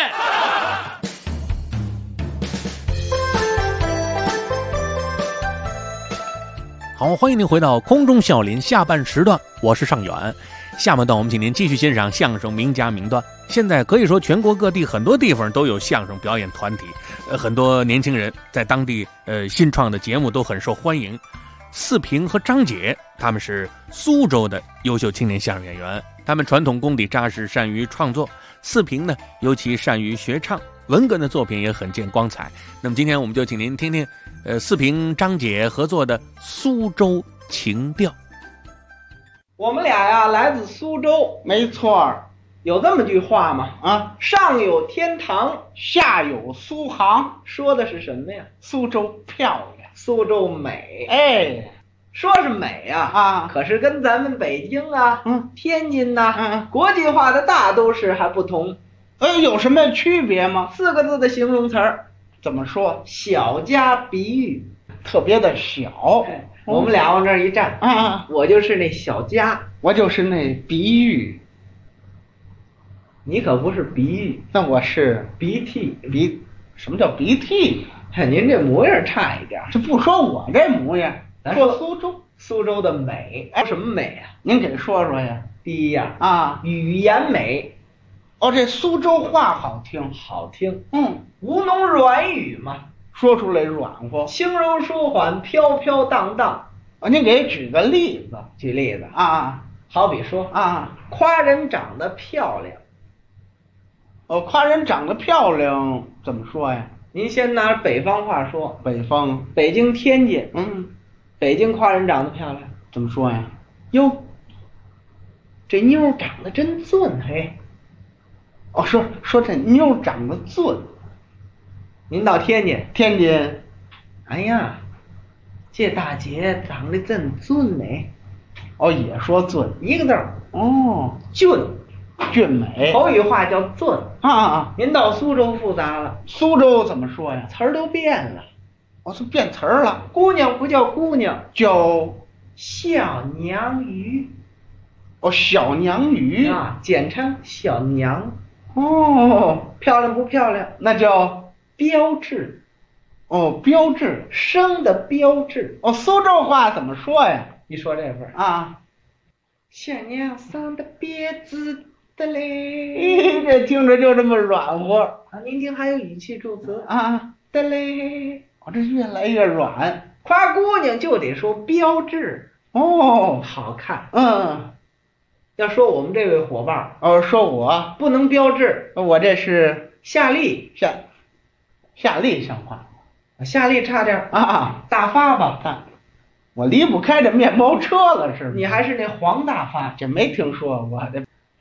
Speaker 3: 好，欢迎您回到空中笑林下半时段，我是尚远。下半段我们请您继续欣赏相声名家名段。现在可以说全国各地很多地方都有相声表演团体，很多年轻人在当地新创的节目都很受欢迎。四平和张姐他们是苏州的优秀青年相声演员，他们传统功底扎实，善于创作。四平呢尤其善于学唱，文哏的作品也很见光彩。那么今天我们就请您听听四平张姐合作的苏州情调。
Speaker 16: 我们俩呀来自苏州。
Speaker 5: 没错。
Speaker 16: 有这么句话吗？
Speaker 5: 啊，
Speaker 16: 上有天堂，
Speaker 5: 下有苏杭，
Speaker 16: 说的是什么呀？
Speaker 5: 苏州漂亮，
Speaker 16: 苏州美。
Speaker 5: 哎，
Speaker 16: 说是美啊，可是跟咱们北京啊、天津呐、国际化的大都市还不同。
Speaker 5: 有什么区别吗
Speaker 16: ？4个字的形容词儿，
Speaker 5: 怎么说？
Speaker 16: 小家碧玉，
Speaker 5: 特别的小。
Speaker 16: 我们俩往这儿一站，我就是那小家，
Speaker 5: 我就是那碧玉。
Speaker 16: 你可不是鼻玉，
Speaker 5: 那我是
Speaker 16: 鼻涕。
Speaker 5: 什么叫鼻涕？
Speaker 16: 您这模样差一点。
Speaker 5: 这不说我这模样，说
Speaker 16: 苏州的美。什么美啊？
Speaker 5: 您给说说呀。
Speaker 16: 第一呀，语言美。
Speaker 5: 这苏州话好听。
Speaker 16: 好听。吴侬软语嘛，
Speaker 5: 说出来软和，
Speaker 16: 轻柔舒缓，飘飘荡荡。
Speaker 5: 您给举个例子。
Speaker 16: 举例子好比说夸人长得漂亮。
Speaker 5: 夸人长得漂亮怎么说呀？
Speaker 16: 您先拿北方话说。
Speaker 5: 北
Speaker 16: 京、天津。北京夸人长得漂亮
Speaker 5: 怎么说呀？
Speaker 16: 哟，这妞长得真俊嘿。
Speaker 5: 说这妞长得俊。
Speaker 16: 您到天津，哎呀，这大姐长得真俊嘞。
Speaker 5: 也说俊，
Speaker 16: 一个字儿。
Speaker 5: 俊美。
Speaker 16: 口语话叫俊。您到苏州复杂了。
Speaker 5: 苏州怎么说呀？
Speaker 16: 词儿都变了。
Speaker 5: 是变词儿了。
Speaker 16: 姑娘不叫姑娘，
Speaker 5: 叫
Speaker 16: 小娘鱼。
Speaker 5: 小娘鱼
Speaker 16: 简称小娘。漂亮不漂亮？
Speaker 5: 那叫
Speaker 16: 标志。
Speaker 5: 标志，
Speaker 16: 生的标志。
Speaker 5: 苏州话怎么说呀？
Speaker 16: 你说这份小娘生的别致的嘞。
Speaker 5: 这听着就这么软和
Speaker 16: 您听还有语气助词
Speaker 5: 的嘞。这越来越软。
Speaker 16: 夸姑娘就得说标致。好看。要说我们这位伙伴
Speaker 5: 说我
Speaker 16: 不能标致，
Speaker 5: 我这是
Speaker 16: 夏利。
Speaker 5: 夏利像话。
Speaker 16: 夏利差点大发吧。
Speaker 5: 我离不开这面包车了是吗？
Speaker 16: 你还是那黄大发。
Speaker 5: 这没听说过。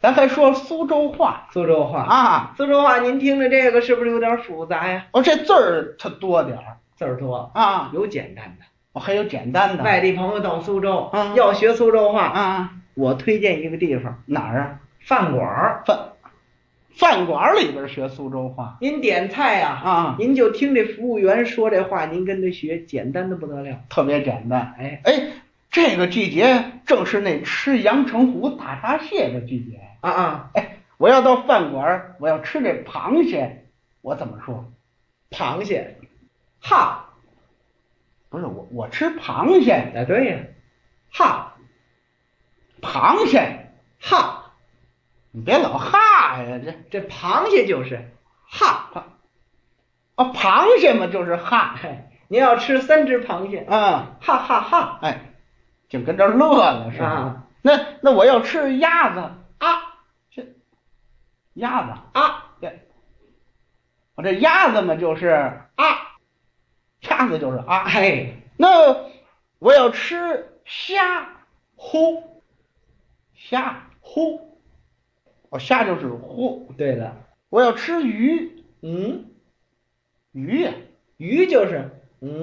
Speaker 16: 咱还说苏州话。
Speaker 4: 苏州话
Speaker 16: 啊，
Speaker 4: 苏州话，您听着这个是不是有点复杂呀？
Speaker 16: 哦，这字儿它多点儿，
Speaker 4: 字儿多
Speaker 16: 啊，
Speaker 4: 有简单的，
Speaker 16: 还有简单的。
Speaker 4: 外地朋友到苏州，要学苏州话
Speaker 16: 啊，
Speaker 4: 我推荐一个地方，
Speaker 16: 哪儿啊？
Speaker 4: 饭馆
Speaker 16: 饭馆里边学苏州话。
Speaker 4: 您点菜啊，您就听这服务员说这话，您跟着学，简单的不得了，
Speaker 16: 特别简单。哎，这个季节正是那吃阳澄湖大闸蟹的季节
Speaker 4: 啊！
Speaker 16: 哎，我要到饭馆，我要吃这螃蟹，我怎么说？
Speaker 4: 螃蟹，哈，
Speaker 16: 不是我吃螃蟹。
Speaker 4: 哎，对呀，哈，
Speaker 16: 螃蟹，
Speaker 4: 哈，
Speaker 16: 你别老哈呀，
Speaker 4: 这螃蟹就是哈，
Speaker 16: 螃蟹嘛就是哈。
Speaker 4: 您要吃3只螃蟹，
Speaker 16: 哈
Speaker 4: 哈哈，
Speaker 16: 哎。就跟这乐了是吧？那我要吃鸭子啊，这鸭子啊，对，我这鸭子嘛就是啊，鸭子就是啊，
Speaker 4: 哎，
Speaker 16: 那我要吃虾呼，虾呼，虾就是呼，
Speaker 4: 对了，
Speaker 16: 我要吃鱼，鱼呀，
Speaker 4: 鱼就是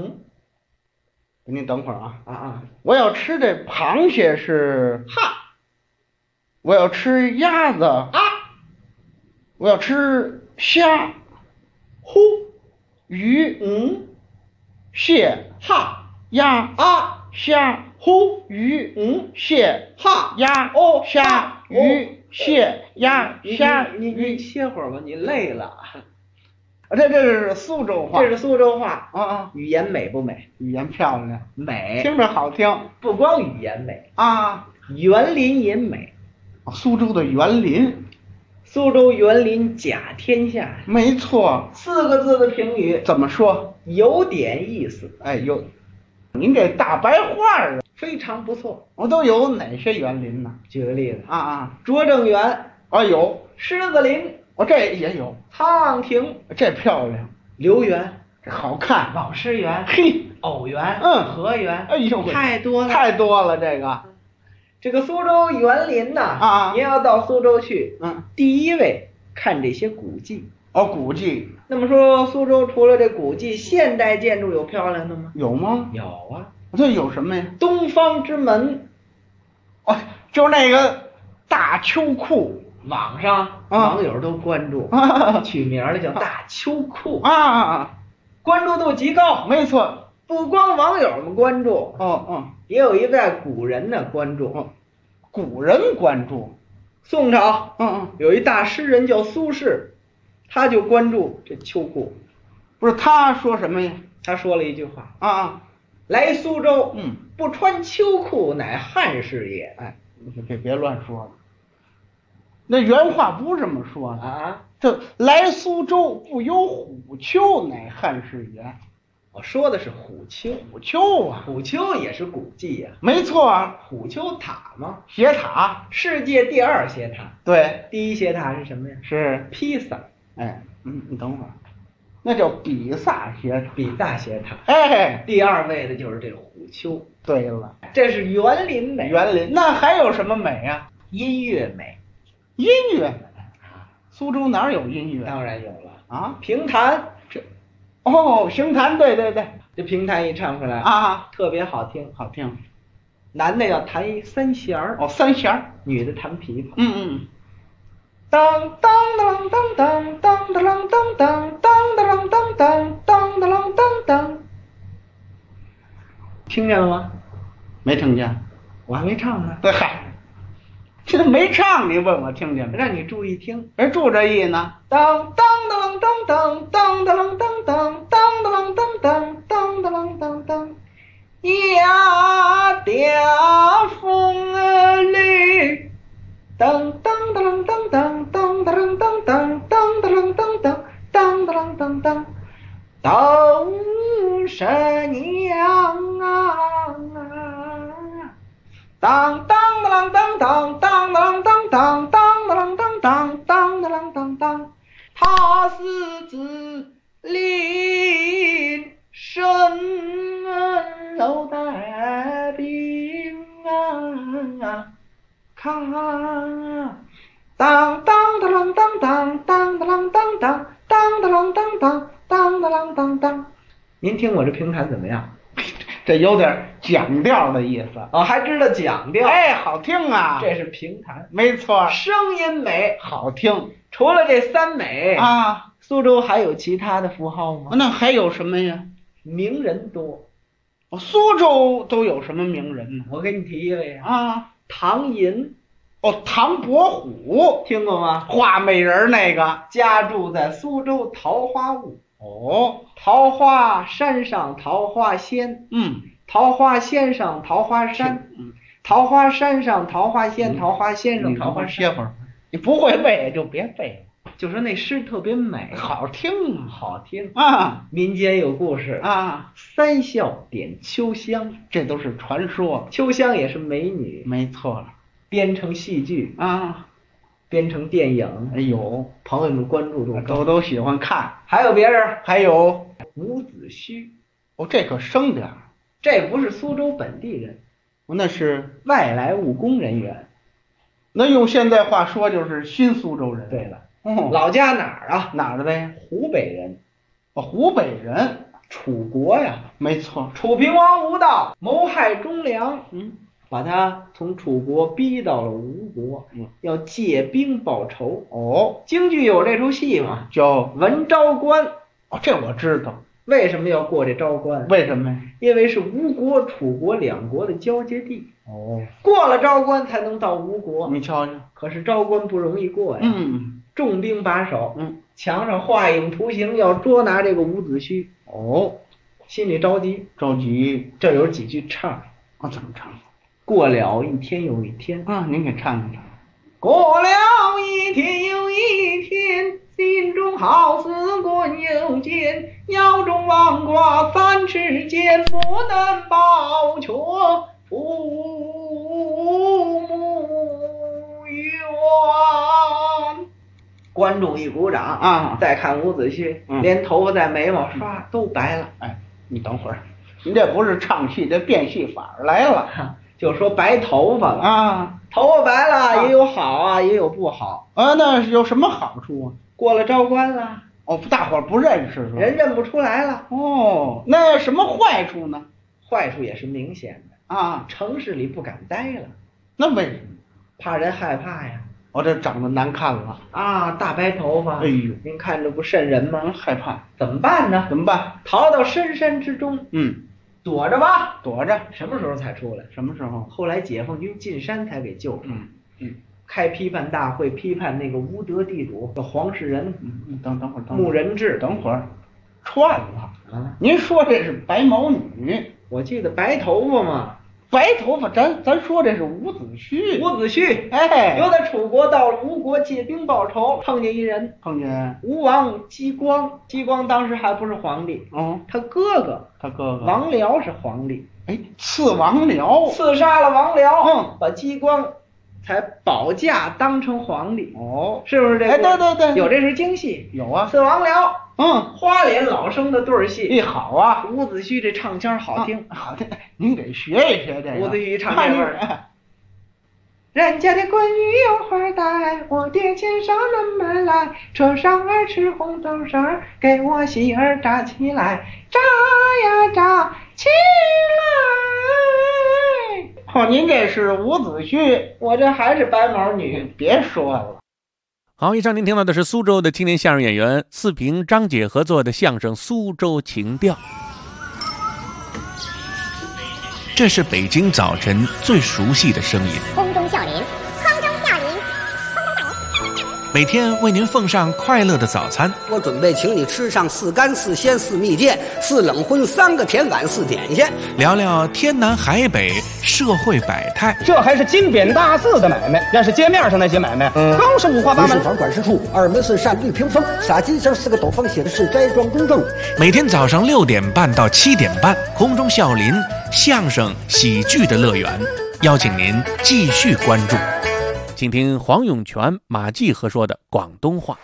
Speaker 16: 您等会儿啊！我要吃这螃蟹是哈，我要吃鸭子啊，我要吃虾呼，鱼蟹哈，鸭啊，虾呼鱼蟹哈，鸭虾鱼蟹鸭虾。
Speaker 4: 你歇会儿吧，你累了。
Speaker 16: 这是苏州话，
Speaker 4: 这是苏州话语言美不美？
Speaker 16: 语言漂亮，
Speaker 4: 美，
Speaker 16: 听着好听。
Speaker 4: 不光语言美
Speaker 16: 啊，
Speaker 4: 园林也美。
Speaker 16: 苏州的园林，
Speaker 4: 苏州园林甲天下，
Speaker 16: 没错
Speaker 4: ，4个字的评语。
Speaker 16: 怎么说？
Speaker 4: 有点意思。
Speaker 16: 哎，您这大白话啊，
Speaker 4: 非常不错。
Speaker 16: 我都有哪些园林呢？
Speaker 4: 举个例子
Speaker 16: 拙
Speaker 4: 政园
Speaker 16: 有，
Speaker 4: 狮子林。
Speaker 16: 这也有，
Speaker 4: 苍亭，
Speaker 16: 这漂亮，
Speaker 4: 留园，
Speaker 16: 这好看，
Speaker 4: 老师园，
Speaker 16: 嘿，
Speaker 4: 藕园，荷园，
Speaker 16: 哎呦，
Speaker 4: 太多了，
Speaker 16: 太多了。这
Speaker 4: 个苏州园林呐，您要到苏州去，第一位看这些古迹，
Speaker 16: 古迹。
Speaker 4: 那么说，苏州除了这古迹，现代建筑有漂亮的吗？
Speaker 16: 有吗？
Speaker 4: 有啊，
Speaker 16: 这有什么呀？
Speaker 4: 东方之门，
Speaker 16: 就是那个大秋库。
Speaker 4: 网上网友都关注，取名了叫大秋库关注度极高。
Speaker 16: 没错，
Speaker 4: 不光网友们关注，也有一代古人呢关注。
Speaker 16: 古人关注，
Speaker 4: 宋朝，有一大诗人叫苏轼，他就关注这秋库。
Speaker 16: 不是他说什么呀？
Speaker 4: 他说了一句话来苏州，不穿秋裤乃汉室也。
Speaker 16: 哎，别乱说了。那原话不是这么说的这来苏州不游虎丘乃汉室也。
Speaker 4: 我说的是虎丘。
Speaker 16: 虎丘啊，
Speaker 4: 虎丘也是古迹呀。
Speaker 16: 没错
Speaker 4: 虎丘塔嘛，
Speaker 16: 斜塔，
Speaker 4: 世界第2斜塔。
Speaker 16: 对，
Speaker 4: 第1斜塔是什么呀？
Speaker 16: 是
Speaker 4: 披萨。
Speaker 16: 哎，你等会儿，那叫比萨斜塔。
Speaker 4: 比萨斜塔。
Speaker 16: 哎，
Speaker 4: 第2位的就是这虎丘。
Speaker 16: 对了，
Speaker 4: 这是园林美。
Speaker 16: 园林，那还有什么美啊？
Speaker 4: 音乐美。
Speaker 16: 音乐美，苏州哪有音乐？
Speaker 4: 当然有了
Speaker 16: 评弹，评弹，对，
Speaker 4: 这评弹一唱出来特别好听，男的要弹一3弦儿
Speaker 16: ，3弦儿，
Speaker 4: 女的弹琵琶，
Speaker 7: 当当当当当当当当当当当当当当当当当，
Speaker 4: 听见了吗？
Speaker 16: 没听见，
Speaker 4: 我还没唱呢。
Speaker 16: 对，嗨。这没唱，你问我听见没？
Speaker 4: 让你注意听，
Speaker 16: 注着意呢。
Speaker 7: 当当当当当当当当当当当当当当当当当，呀嗲风里，当当当当当当当当当当当当当当当当，都是娘当当当当当当当当当当当当当当当当，他是自临深楼带兵看当当当啷当当当当啷当当当当啷当当当当啷当当。您听我这评弹怎么样？
Speaker 16: 这有点讲调的意思
Speaker 7: 哦，还知道讲调？
Speaker 16: 哎，好听啊！
Speaker 7: 这是评弹，
Speaker 16: 没错，
Speaker 7: 声音美，
Speaker 16: 好听。
Speaker 7: 除了这三美
Speaker 16: 啊，
Speaker 7: 苏州还有其他的符号吗？
Speaker 16: 那还有什么呀？
Speaker 7: 名人多。
Speaker 16: 苏州都有什么名人呢？
Speaker 7: 我给你提一位
Speaker 16: 啊，
Speaker 7: 唐寅。
Speaker 16: 哦，唐伯虎
Speaker 7: 听过吗？
Speaker 16: 画美人那个，
Speaker 7: 家住在苏州桃花坞。
Speaker 16: 哦，
Speaker 7: 桃花山上桃花仙，桃花仙上桃花山，桃花山上桃花仙，桃花仙上桃花
Speaker 16: 歇会儿，你不会背就别背
Speaker 7: 了。就说那诗特别美，
Speaker 16: 好听，
Speaker 7: 好听
Speaker 16: 啊！
Speaker 7: 民间有故事
Speaker 16: 啊，
Speaker 7: 三笑点秋香，
Speaker 16: 这都是传说。
Speaker 7: 秋香也是美女，
Speaker 16: 没错了，
Speaker 7: 编成戏剧
Speaker 16: 啊。
Speaker 7: 编成电影，
Speaker 16: 哎呦，
Speaker 7: 朋友们关注度
Speaker 16: 都喜欢看。
Speaker 7: 还有别人，
Speaker 16: 还有
Speaker 7: 伍子胥，
Speaker 16: 哦，这可生点儿，
Speaker 7: 这不是苏州本地人，
Speaker 16: 那是
Speaker 7: 外来务工人员。
Speaker 16: 那用现在话说就是新苏州人。
Speaker 7: 对了，老家哪儿啊？
Speaker 16: 哪儿的呗？
Speaker 7: 湖北人。
Speaker 16: 哦，湖北人，
Speaker 7: 楚国呀，
Speaker 16: 没错。
Speaker 7: 楚平王吴道谋害忠良，把他从楚国逼到了吴国，要借兵报仇。
Speaker 16: 哦，
Speaker 7: 京剧有这出戏嘛，
Speaker 16: 叫
Speaker 7: 文昭关。
Speaker 16: 哦，这我知道。
Speaker 7: 为什么要过这昭关？
Speaker 16: 为什么呀？
Speaker 7: 因为是吴国、楚国两国的交界地。
Speaker 16: 哦，
Speaker 7: 过了昭关才能到吴国。
Speaker 16: 你瞧瞧，
Speaker 7: 可是昭关不容易过呀。重兵把守。墙上画影图形，要捉拿这个伍子胥。
Speaker 16: 哦，
Speaker 7: 心里着急，
Speaker 16: 着急。
Speaker 7: 这有几句唱
Speaker 16: 啊？怎么唱？
Speaker 7: 过了一天又一天
Speaker 16: 啊，您给唱唱。
Speaker 7: 过了一天又一天，心中好似滚又尖，腰中王挂3尺剑，不能保全父母冤。观众一鼓掌
Speaker 16: 啊！
Speaker 7: 再看伍子胥，连头发带眉毛刷都白了。
Speaker 16: 哎，你等会儿，你这不是唱戏，这变戏法来了。
Speaker 7: 就说白头发了
Speaker 16: 啊，
Speaker 7: 头发白了也有好啊，也有不好
Speaker 16: 啊。那有什么好处啊？
Speaker 7: 过了昭关了，
Speaker 16: 哦，大伙儿不认识是吧？
Speaker 7: 人认不出来了。
Speaker 16: 哦，那什么坏处呢？
Speaker 7: 坏处也是明显的
Speaker 16: 啊，
Speaker 7: 城市里不敢待了。
Speaker 16: 那为什么？
Speaker 7: 怕人害怕呀。
Speaker 16: 我这长得难看了
Speaker 7: 啊，大白头发。
Speaker 16: 哎呦，
Speaker 7: 您看着不瘆人吗？
Speaker 16: 害怕。
Speaker 7: 怎么办呢？
Speaker 16: 怎么办？
Speaker 7: 逃到深山之中。躲着吧，
Speaker 16: 躲着。
Speaker 7: 什么时候才出来？
Speaker 16: 什么时候？
Speaker 7: 后来解放军进山才给救出来。开批判大会，批判那个无德地主叫黄世仁。
Speaker 16: 等会儿，
Speaker 7: 穆仁志。
Speaker 16: 等会儿，串了啊！您说这是白毛女？
Speaker 7: 我记得白头发嘛。
Speaker 16: 白头发，咱说这是伍子胥。
Speaker 7: 伍子胥，
Speaker 16: 哎，
Speaker 7: 由在楚国到了吴国借兵报仇，碰见一人，
Speaker 16: 碰见
Speaker 7: 吴王姬光。姬光当时还不是皇帝，他哥哥王僚是皇帝。
Speaker 16: 哎，刺王僚，
Speaker 7: 刺杀了王僚，把姬光才保驾当成皇帝。
Speaker 16: 哦，
Speaker 7: 是不是这个？
Speaker 16: 哎，对，
Speaker 7: 有这出京戏，
Speaker 16: 有啊，
Speaker 7: 刺王僚。花脸老生的对儿戏，
Speaker 16: 好啊。
Speaker 7: 伍子胥这唱腔好听，
Speaker 16: 好听，您得学一学这个。
Speaker 7: 伍子胥唱这味儿。人家的闺女有花戴，我爹牵上门门来，车上儿吃红豆丝儿，给我媳儿炸起来，炸呀炸起
Speaker 16: 来。您这是伍子胥，
Speaker 7: 我这还是白毛女。
Speaker 16: 别说了。
Speaker 3: 好，以上您听到的是苏州的青年相声演员四平、张姐合作的相声《苏州情调》。这是北京早晨最熟悉的声音，
Speaker 17: 空中笑林，空中笑林，
Speaker 3: 每天为您奉上快乐的早餐。
Speaker 18: 我准备请你吃上4干4鲜4蜜饯4冷荤3个甜碗4点心，
Speaker 3: 聊聊天南海北社会百态。
Speaker 19: 这还是金匾大字的买卖，要是街面上那些买卖，更是五花八门。
Speaker 18: 房管事处2门是扇绿屏风，洒金星4个斗方写的是斋庄公正。
Speaker 3: 每天早上6点半到7点半，空中笑林相声喜剧的乐园，邀请您继续关注。请听黄永泉、马季和说的广东话。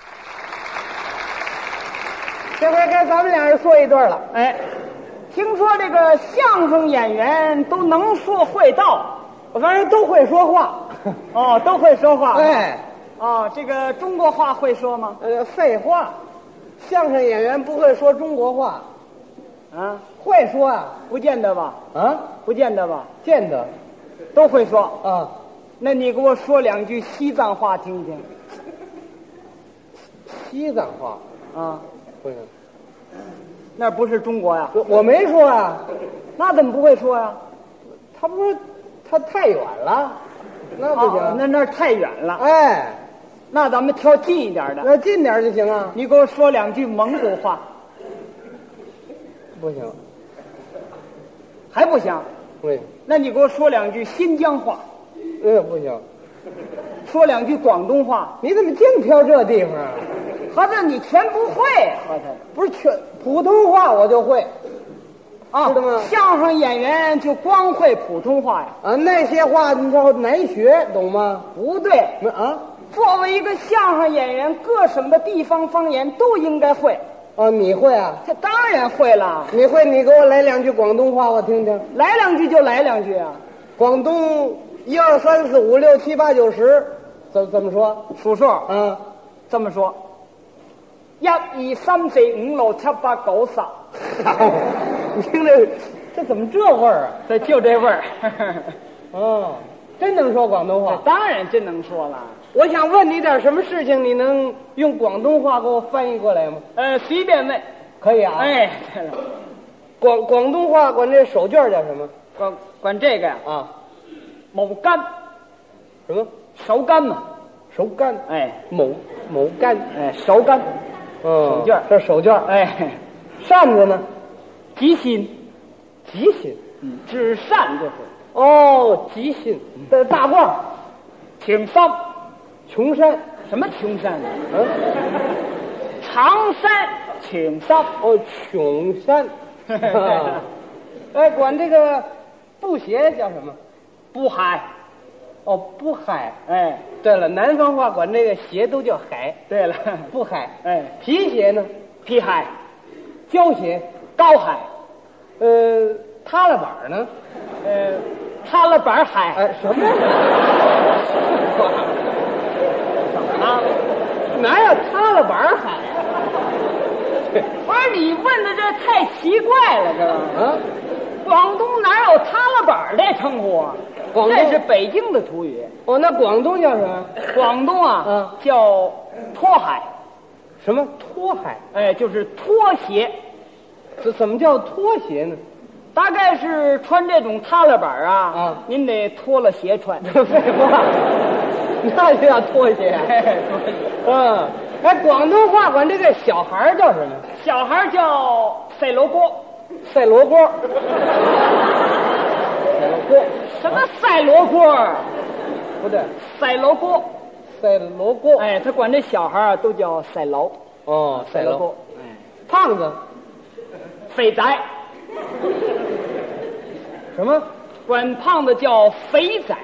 Speaker 20: 这回该咱们俩人说一对了。哎，听说这个相声演员都能说会道，反正都会说话。哦，都会说话。哎， 哦，这个中国话会说吗？
Speaker 7: 废话，相声演员不会说中国话。
Speaker 20: 啊，
Speaker 7: 会说啊？
Speaker 20: 不见得吧？
Speaker 7: 啊，
Speaker 20: 不见得吧？
Speaker 7: 见得，
Speaker 20: 都会说
Speaker 7: 啊。
Speaker 20: 那你给我说2句西藏话听听。
Speaker 7: 西藏话
Speaker 20: 啊？
Speaker 7: 不行，
Speaker 20: 那不是中国呀？
Speaker 7: 我没说啊。
Speaker 20: 那怎么不会说呀？
Speaker 7: 他不是，他太远了，那不行。
Speaker 20: 那太远了。
Speaker 7: 哎，
Speaker 20: 那咱们挑近一点的。
Speaker 7: 那近点就行啊。
Speaker 20: 你给我说2句蒙古话。
Speaker 7: 不行，
Speaker 20: 还不行？
Speaker 7: 不行。
Speaker 20: 那你给我说2句新疆话。
Speaker 7: 不行。
Speaker 20: 说2句广东话。
Speaker 7: 你怎么净挑这地方啊？
Speaker 20: 合着你全不会？合着
Speaker 7: 不是全普通话我就会。
Speaker 20: 啊，
Speaker 7: 知道吗？
Speaker 20: 相声演员就光会普通话呀？
Speaker 7: 啊，那些话你知道难学，懂吗？
Speaker 20: 不对
Speaker 7: 啊，
Speaker 20: 作为一个相声演员，各省的地方方言都应该会。
Speaker 7: 哦，你会啊？
Speaker 20: 这当然会了。
Speaker 7: 你会？你给我来2句广东话，我听听。
Speaker 20: 来2句就来2句啊！
Speaker 7: 广东1、2、3、4、5、6、7、8、9、10，怎么说？
Speaker 20: 数数。
Speaker 7: 嗯，
Speaker 20: 这么说。1、2、3、4、5、6、7、8、9、10。
Speaker 7: 你听这怎么这味儿啊？
Speaker 20: 这就这味儿。
Speaker 7: 哦，真能说广东话？
Speaker 20: 当然真能说了。
Speaker 7: 我想问你点什么事情，你能用广东话给我翻译过来吗？
Speaker 20: 随便问。
Speaker 7: 可以啊。
Speaker 20: 哎，对了，
Speaker 7: 广东话管这手绢叫什么？
Speaker 20: 管这个呀？
Speaker 7: 啊，
Speaker 20: 某干。
Speaker 7: 什么？
Speaker 20: 手干嘛？
Speaker 7: 手干。
Speaker 20: 哎，
Speaker 7: 某干。
Speaker 20: 哎，手干。
Speaker 7: 手
Speaker 20: 绢，
Speaker 7: 这手绢。
Speaker 20: 哎，
Speaker 7: 扇子呢？
Speaker 20: 吉心。
Speaker 7: 吉心。
Speaker 20: 纸扇就是。
Speaker 7: 哦，吉心。大褂。
Speaker 20: 挺桑。
Speaker 7: 穷山。
Speaker 20: 什么穷山呢？长山挺桑。
Speaker 7: 哦，穷山。哎，管这个布鞋叫什么？
Speaker 20: 布鞋。
Speaker 7: 哦，布鞋。
Speaker 20: 哎，
Speaker 7: 对了，南方话管这个鞋都叫鞋。
Speaker 20: 对了，
Speaker 7: 布鞋。
Speaker 20: 哎，
Speaker 7: 皮鞋呢？
Speaker 20: 皮鞋。
Speaker 7: 胶鞋。
Speaker 20: 高鞋。
Speaker 7: 踏了板呢？
Speaker 20: 踏了板鞋。
Speaker 7: 哎，什么？啊？哪有踏了板鞋呀？
Speaker 20: 不是你问的这太奇怪了，这个。
Speaker 7: 啊？
Speaker 20: 广东哪有踏了板这称呼啊？这是北京的土语。
Speaker 7: 哦，那广东叫什么？
Speaker 20: 广东啊，叫拖鞋。
Speaker 7: 什么拖鞋？
Speaker 20: 哎，就是拖鞋。
Speaker 7: 怎么叫拖鞋呢？
Speaker 20: 大概是穿这种踏了板啊，您得脱了鞋穿。
Speaker 7: 废话，那就叫拖鞋。嗯，哎，广东话管这个小孩叫什么？
Speaker 20: 小孩叫赛罗锅。
Speaker 7: 赛罗锅。赛罗锅。
Speaker 20: 什么赛罗锅？
Speaker 7: 不对，
Speaker 20: 赛罗锅。
Speaker 7: 赛罗锅。
Speaker 20: 哎，他管这小孩都叫赛罗。
Speaker 7: 哦，赛罗锅。
Speaker 20: 哎，
Speaker 7: 胖子。
Speaker 20: 肥仔。
Speaker 7: 什么？
Speaker 20: 管胖子叫肥仔。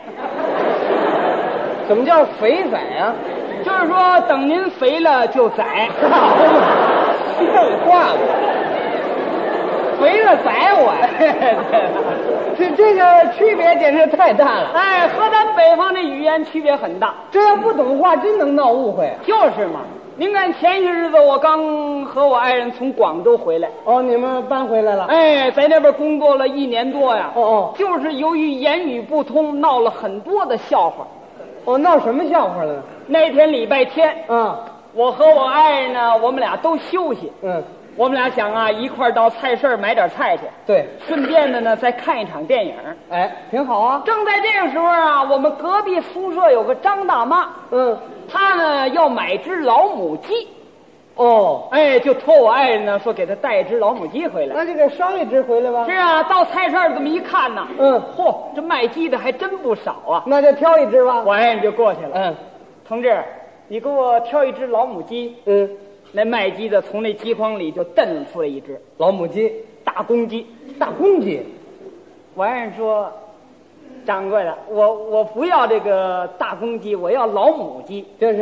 Speaker 7: 怎么叫肥仔啊？
Speaker 20: 就是说等您肥了就宰。
Speaker 7: 像话吗？肥了宰我呀！这个区别简直太大了。
Speaker 20: 哎，和咱北方的语言区别很大。
Speaker 7: 这要不懂话，真能闹误会。
Speaker 20: 就是嘛。您看前些日子我刚和我爱人从广州回来。
Speaker 7: 哦，你们搬回来了？
Speaker 20: 哎，在那边工作了1年多呀。
Speaker 7: 哦，
Speaker 20: 就是由于言语不通，闹了很多的笑话。
Speaker 7: 哦，闹什么笑话了？
Speaker 20: 那天礼拜天，我和我爱人呢，我们俩都休息。我们俩想啊，一块儿到菜市买点菜去。
Speaker 7: 对，
Speaker 20: 顺便的呢，再看一场电影。
Speaker 7: 哎，挺好啊。
Speaker 20: 正在这个时候啊，我们隔壁宿舍有个张大妈。她呢要买只老母鸡。
Speaker 7: 哦，
Speaker 20: 哎，就托我爱人呢说给她带一只老母鸡回来。
Speaker 7: 那就给捎一只回来吧。
Speaker 20: 是啊，到菜市这么一看呢，嚯，这卖鸡的还真不少啊。
Speaker 7: 那就挑一只吧。
Speaker 20: 我爱人就过去了。同志，你给我挑一只老母鸡。那卖鸡的从那鸡筐里就瞪出来一只
Speaker 7: 老母鸡，
Speaker 20: 大公鸡。
Speaker 7: 大公鸡，
Speaker 20: 我爱人说：“掌柜的，我不要这个大公鸡，我要老母鸡。”
Speaker 7: 就是啊，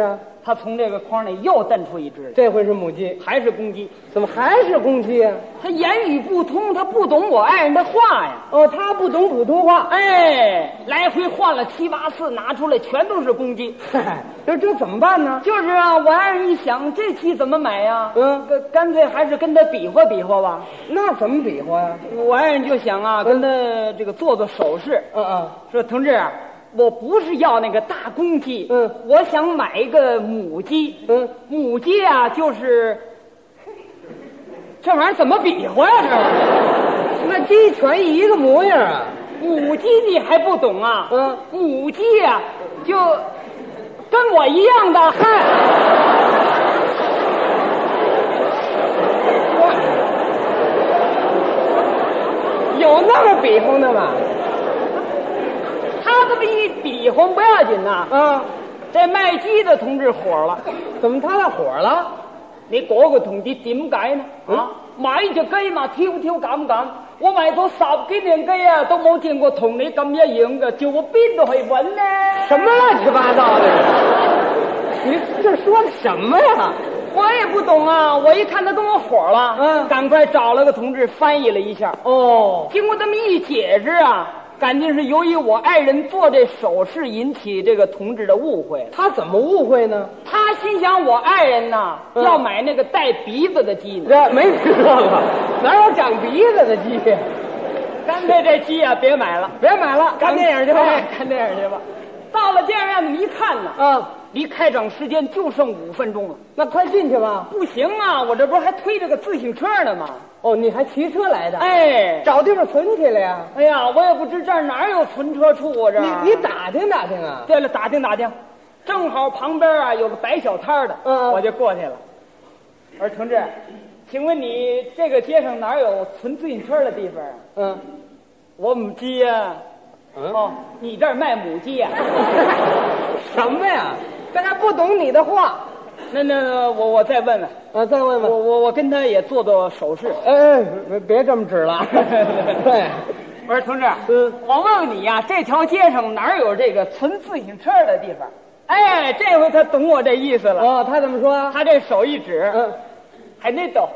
Speaker 20: 他从这个筐里又瞪出一只，
Speaker 19: 这回是母鸡，
Speaker 20: 还是公鸡？
Speaker 19: 怎么还是公鸡啊？
Speaker 20: 他言语不通，他不懂我爱人的话呀。
Speaker 19: 哦，他不懂普通话。
Speaker 20: 哎，来回换了7、8次，拿出来全都是公鸡。
Speaker 19: 这怎么办呢？
Speaker 20: 就是啊，我爱人一想，这鸡怎么买呀？干脆还是跟他比划比划吧。
Speaker 19: 那怎么比划呀？
Speaker 20: 我爱人就想啊，跟他这个做手势。说同志，我不是要那个大公鸡，我想买一个母鸡，母鸡啊，就是这玩意儿怎么比划呀？这
Speaker 19: 那鸡全一个模样啊！
Speaker 20: 母鸡你还不懂啊？母鸡啊，就跟我一样的，
Speaker 19: 有那么比划的吗？
Speaker 20: 他这么一比划不要紧呐，这卖鸡的同志火了。
Speaker 19: 怎么他火了？
Speaker 20: 你嗰個同志點解呢？買隻雞嘛，挑挑揀揀，我買咗10幾年雞啊，都冇見過同你咁一樣嘅，叫我邊度去揾呢？
Speaker 19: 什麼亂七八糟的？你這說的什麼呀？
Speaker 20: 我也不懂啊，我一看他跟我火了，趕快找了個同志翻譯了一下。經過這麼一解釋啊，感情是由於我愛人做這手勢引起這個同志的誤會。
Speaker 19: 他怎麼誤會呢？
Speaker 20: 他心想我愛人呐，要買那個帶鼻子的雞呢。
Speaker 19: 這沒聽說過，哪有長鼻子的雞？
Speaker 20: 乾脆這雞啊別買了，
Speaker 19: 別買了，看電影去吧，
Speaker 20: 看電影去吧。到了電影院，你一看呢，離開場時間就剩5分鐘了。
Speaker 19: 那快進去吧。
Speaker 20: 不行啊，我這不是還推着個自行車呢嗎？
Speaker 19: 哦，你還騎車來的？
Speaker 20: 哎，
Speaker 19: 找地方存起來呀。
Speaker 20: 哎呀，我也不知這兒哪有存車處啊，這
Speaker 19: 你打聽打聽啊。
Speaker 20: 對了，打聽打聽，正好旁邊啊有個擺小攤的，我就過去了。我說同志，請問你這個街上哪有存自行車的地方啊？我母雞呀。你這兒賣母雞呀？
Speaker 19: 什麼呀？這還不懂你的話。
Speaker 20: 那我再問問。
Speaker 19: 再問問。
Speaker 20: 我跟他也做手勢。
Speaker 19: 別這麼指了。對。
Speaker 20: 我說同志，我問問你呀，這條街上哪有這個存自行車的地方？哎，這回他懂我這意思了。
Speaker 19: 他怎麼說？
Speaker 20: 他這手一指，海內斗。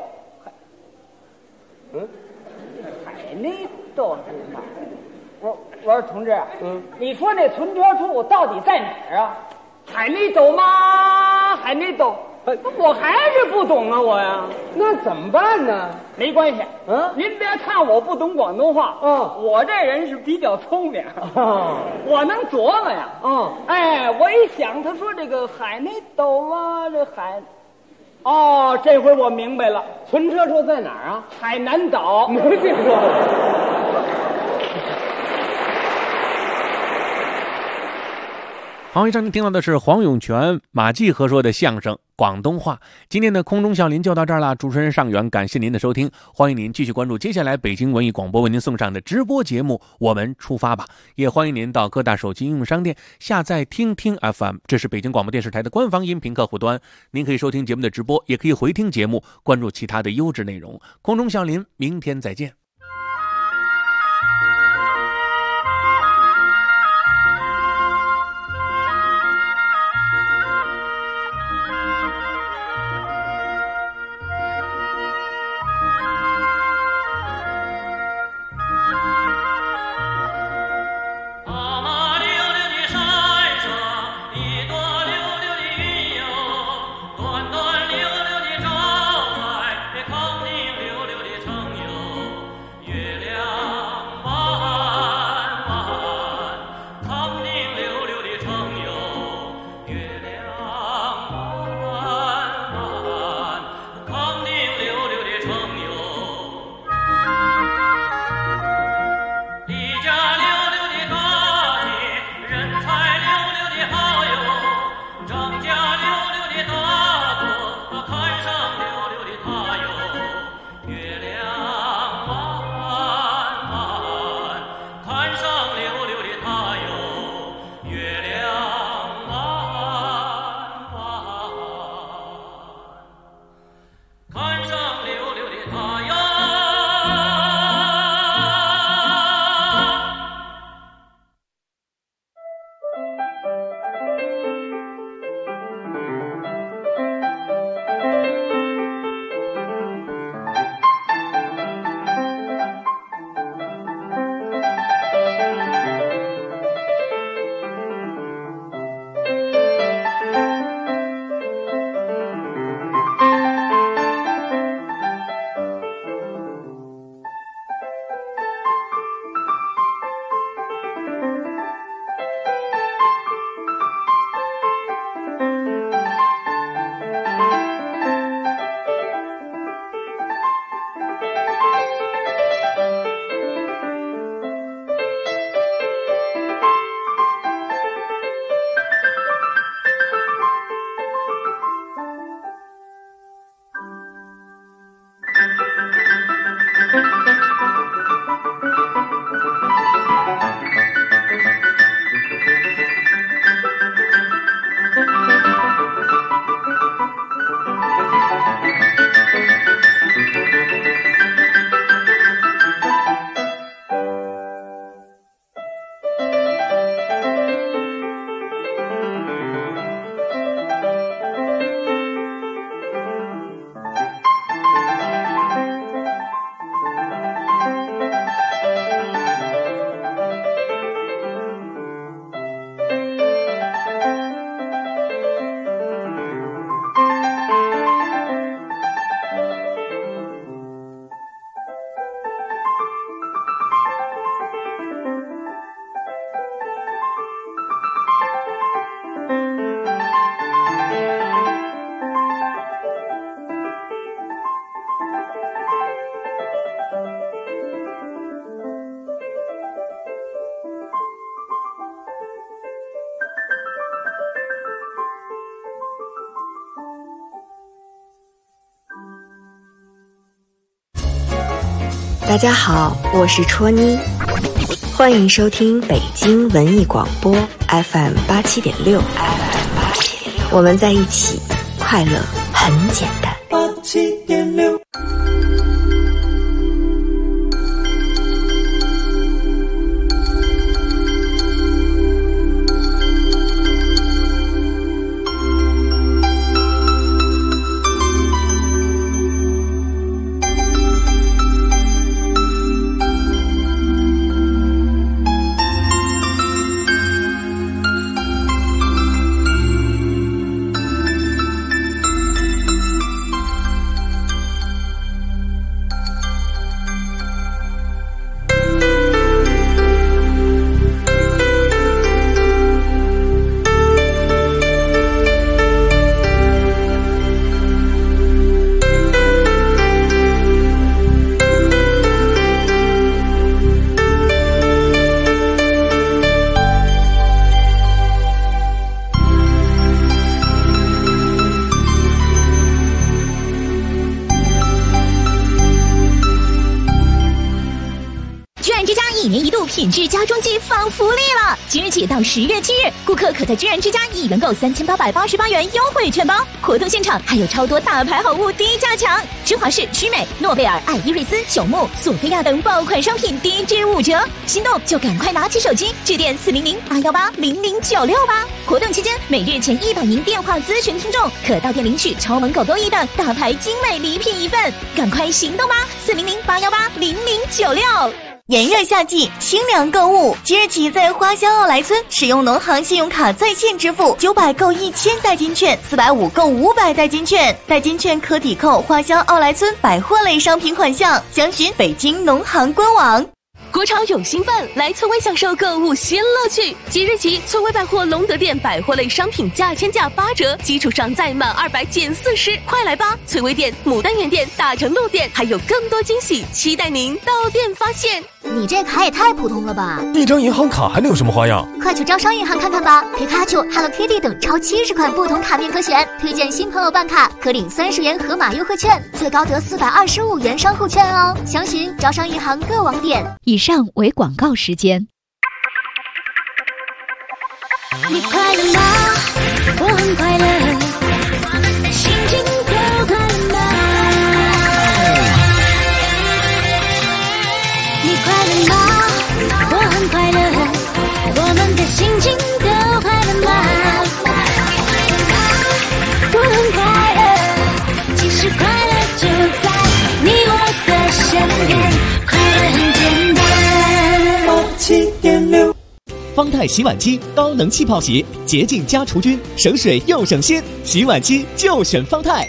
Speaker 20: 海內斗是哪？我說同志，你說那存車處到底在哪兒啊？海內斗嗎？海內斗，我還是不懂啊，我呀。
Speaker 19: 那怎麼辦呢？
Speaker 20: 沒關係，您別看我不懂廣東話，我這人是比較聰明，我能琢磨呀。哎，我一想，他說這個海內斗嗎？這海，這回我明白了，
Speaker 19: 存車處在哪兒啊？
Speaker 20: 海南島。
Speaker 19: 沒聽說過。
Speaker 3: 好，以上您听到的是黄永泉、马季和说的相声广东话。今天的空中笑林就到这儿了，主持人尚远，感谢您的收听，欢迎您继续关注接下来北京文艺广播为您送上的直播节目《我们出发吧》，也欢迎您到各大手机应用商店下载听听 FM， 这是北京广播电视台的官方音频客户端，您可以收听节目的直播，也可以回听节目，关注其他的优质内容。空中笑林，明天再见。
Speaker 21: 大家好，我是戳妮，欢迎收听北京文艺广播 FM 87.6，我们在一起，快乐很简单。87.6。
Speaker 8: 品质家装季放福利了！即日起到10月7日，顾客可在居然之家一元购3888元优惠券包。活动现场还有超多大牌好物低价抢，芝华士、曲美、诺贝尔、爱依瑞斯、朽木、索菲亚等爆款商品低至5折。心动就赶快拿起手机，致电400-818-0096吧。活动期间，每日前100名电话咨询听众可到店领取超萌狗多益等大牌精美礼品1份，赶快行动吧！400-818-0096。
Speaker 22: 炎热夏季，清凉购物。即日起，在花乡奥莱村使用农行信用卡在线支付，900购1000代金券，450购500代金券，代金券可抵扣花乡奥莱村百货类商品款项。详询北京农行官网。
Speaker 8: 国潮有兴奋，来翠微享受购物新乐趣。即日起，翠微百货龙德店百货类商品价签价8折，基础上再满200减40，快来吧！翠微店、牡丹园店、大成路店还有更多惊喜，期待您到店发现。
Speaker 23: 你这卡也太普通了吧！
Speaker 9: 一张银行卡还能有什么花样？
Speaker 23: 快去招商银行看看吧！皮卡丘、Hello Kitty 等超70款不同卡面可选，推荐新朋友办卡可领30元盒马优惠券，最高得425元商户券哦。详询招商银行各网点。
Speaker 8: 以上为广告时间。
Speaker 13: 你快乐吗？我很快乐，我们的心情都快乐吗？你快乐吗？我很快乐，我们的心情都快乐吗？我很快乐，其实快乐就在你我的身边，快乐很简单。87.6。
Speaker 24: 方太洗碗机高能气泡洗，洁净加除菌，省水又省心，洗碗机就选方太。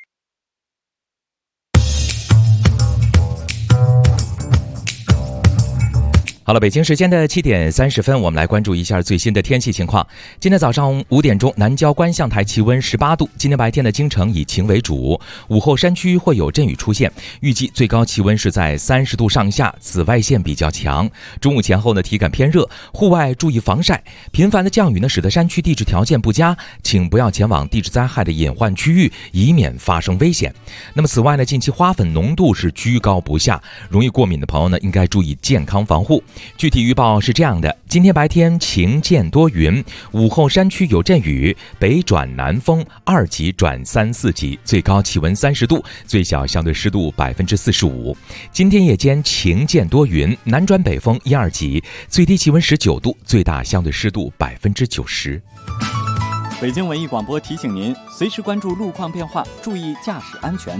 Speaker 24: 好了，北京时间的7点30分，我们来关注一下最新的天气情况。今天早上5点钟，南郊观象台气温18度。今天白天的京城以晴为主，午后山区会有阵雨出现，预计最高气温是在30度上下，紫外线比较强。中午前后呢，体感偏热，户外注意防晒。频繁的降雨呢，使得山区地质条件不佳，请不要前往地质灾害的隐患区域，以免发生危险。那么此外呢，近期花粉浓度是居高不下，容易过敏的朋友呢，应该注意健康防护。具体预报是这样的：今天白天晴间多云，午后山区有阵雨，北转南风2级转3、4级，最高气温30度，最小相对湿度45%。今天夜间晴间多云，南转北风1、2级，最低气温19度，最大相对湿度90%。
Speaker 15: 北京文艺广播提醒您，随时关注路况变化，注意驾驶安全。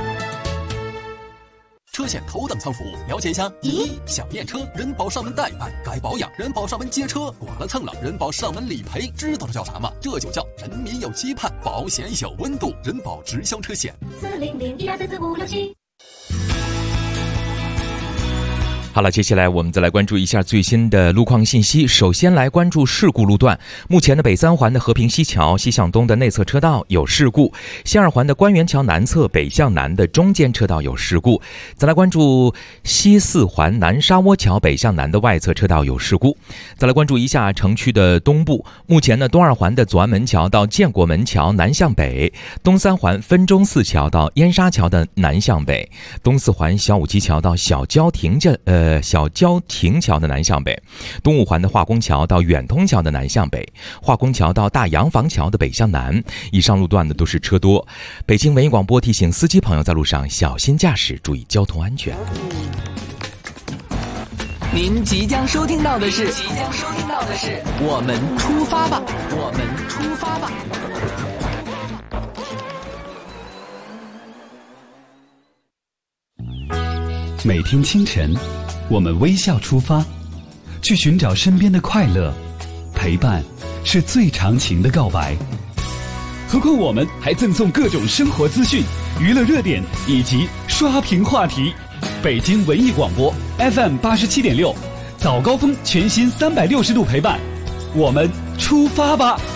Speaker 25: 车险头等舱服务，了解一下。1. 想验车，人保上门代办；该保养，人保上门接车；剐了蹭了，人保上门理赔。知道这叫啥吗？这就叫人民有期盼，保险有温度。人保直销车险。40012344567。
Speaker 24: 好了，接下来我们再来关注一下最新的路况信息。首先来关注事故路段，目前的北三环的和平西桥西向东的内侧车道有事故，西二环的官园桥南侧北向南的中间车道有事故。再来关注西四环南沙窝桥北向南的外侧车道有事故。再来关注一下城区的东部，目前的东二环的左安门桥到建国门桥南向北，东三环分钟寺桥到燕沙桥的南向北，东四环小武基桥到小郊亭桥的南向北，东五环的化工桥到远通桥的南向北，化工桥到大洋房桥的北向南。以上路段的都是车多。北京文艺广播提醒司机朋友在路上小心驾驶，注意交通安全。
Speaker 14: 您即将收听到的是我们出发吧，我们出发吧。
Speaker 2: 每天清晨，我们微笑出发，去寻找身边的快乐。陪伴是最长情的告白。何况我们还赠送各种生活资讯、娱乐热点以及刷屏话题。北京文艺广播 FM 87.6，早高峰全新360度陪伴，我们出发吧。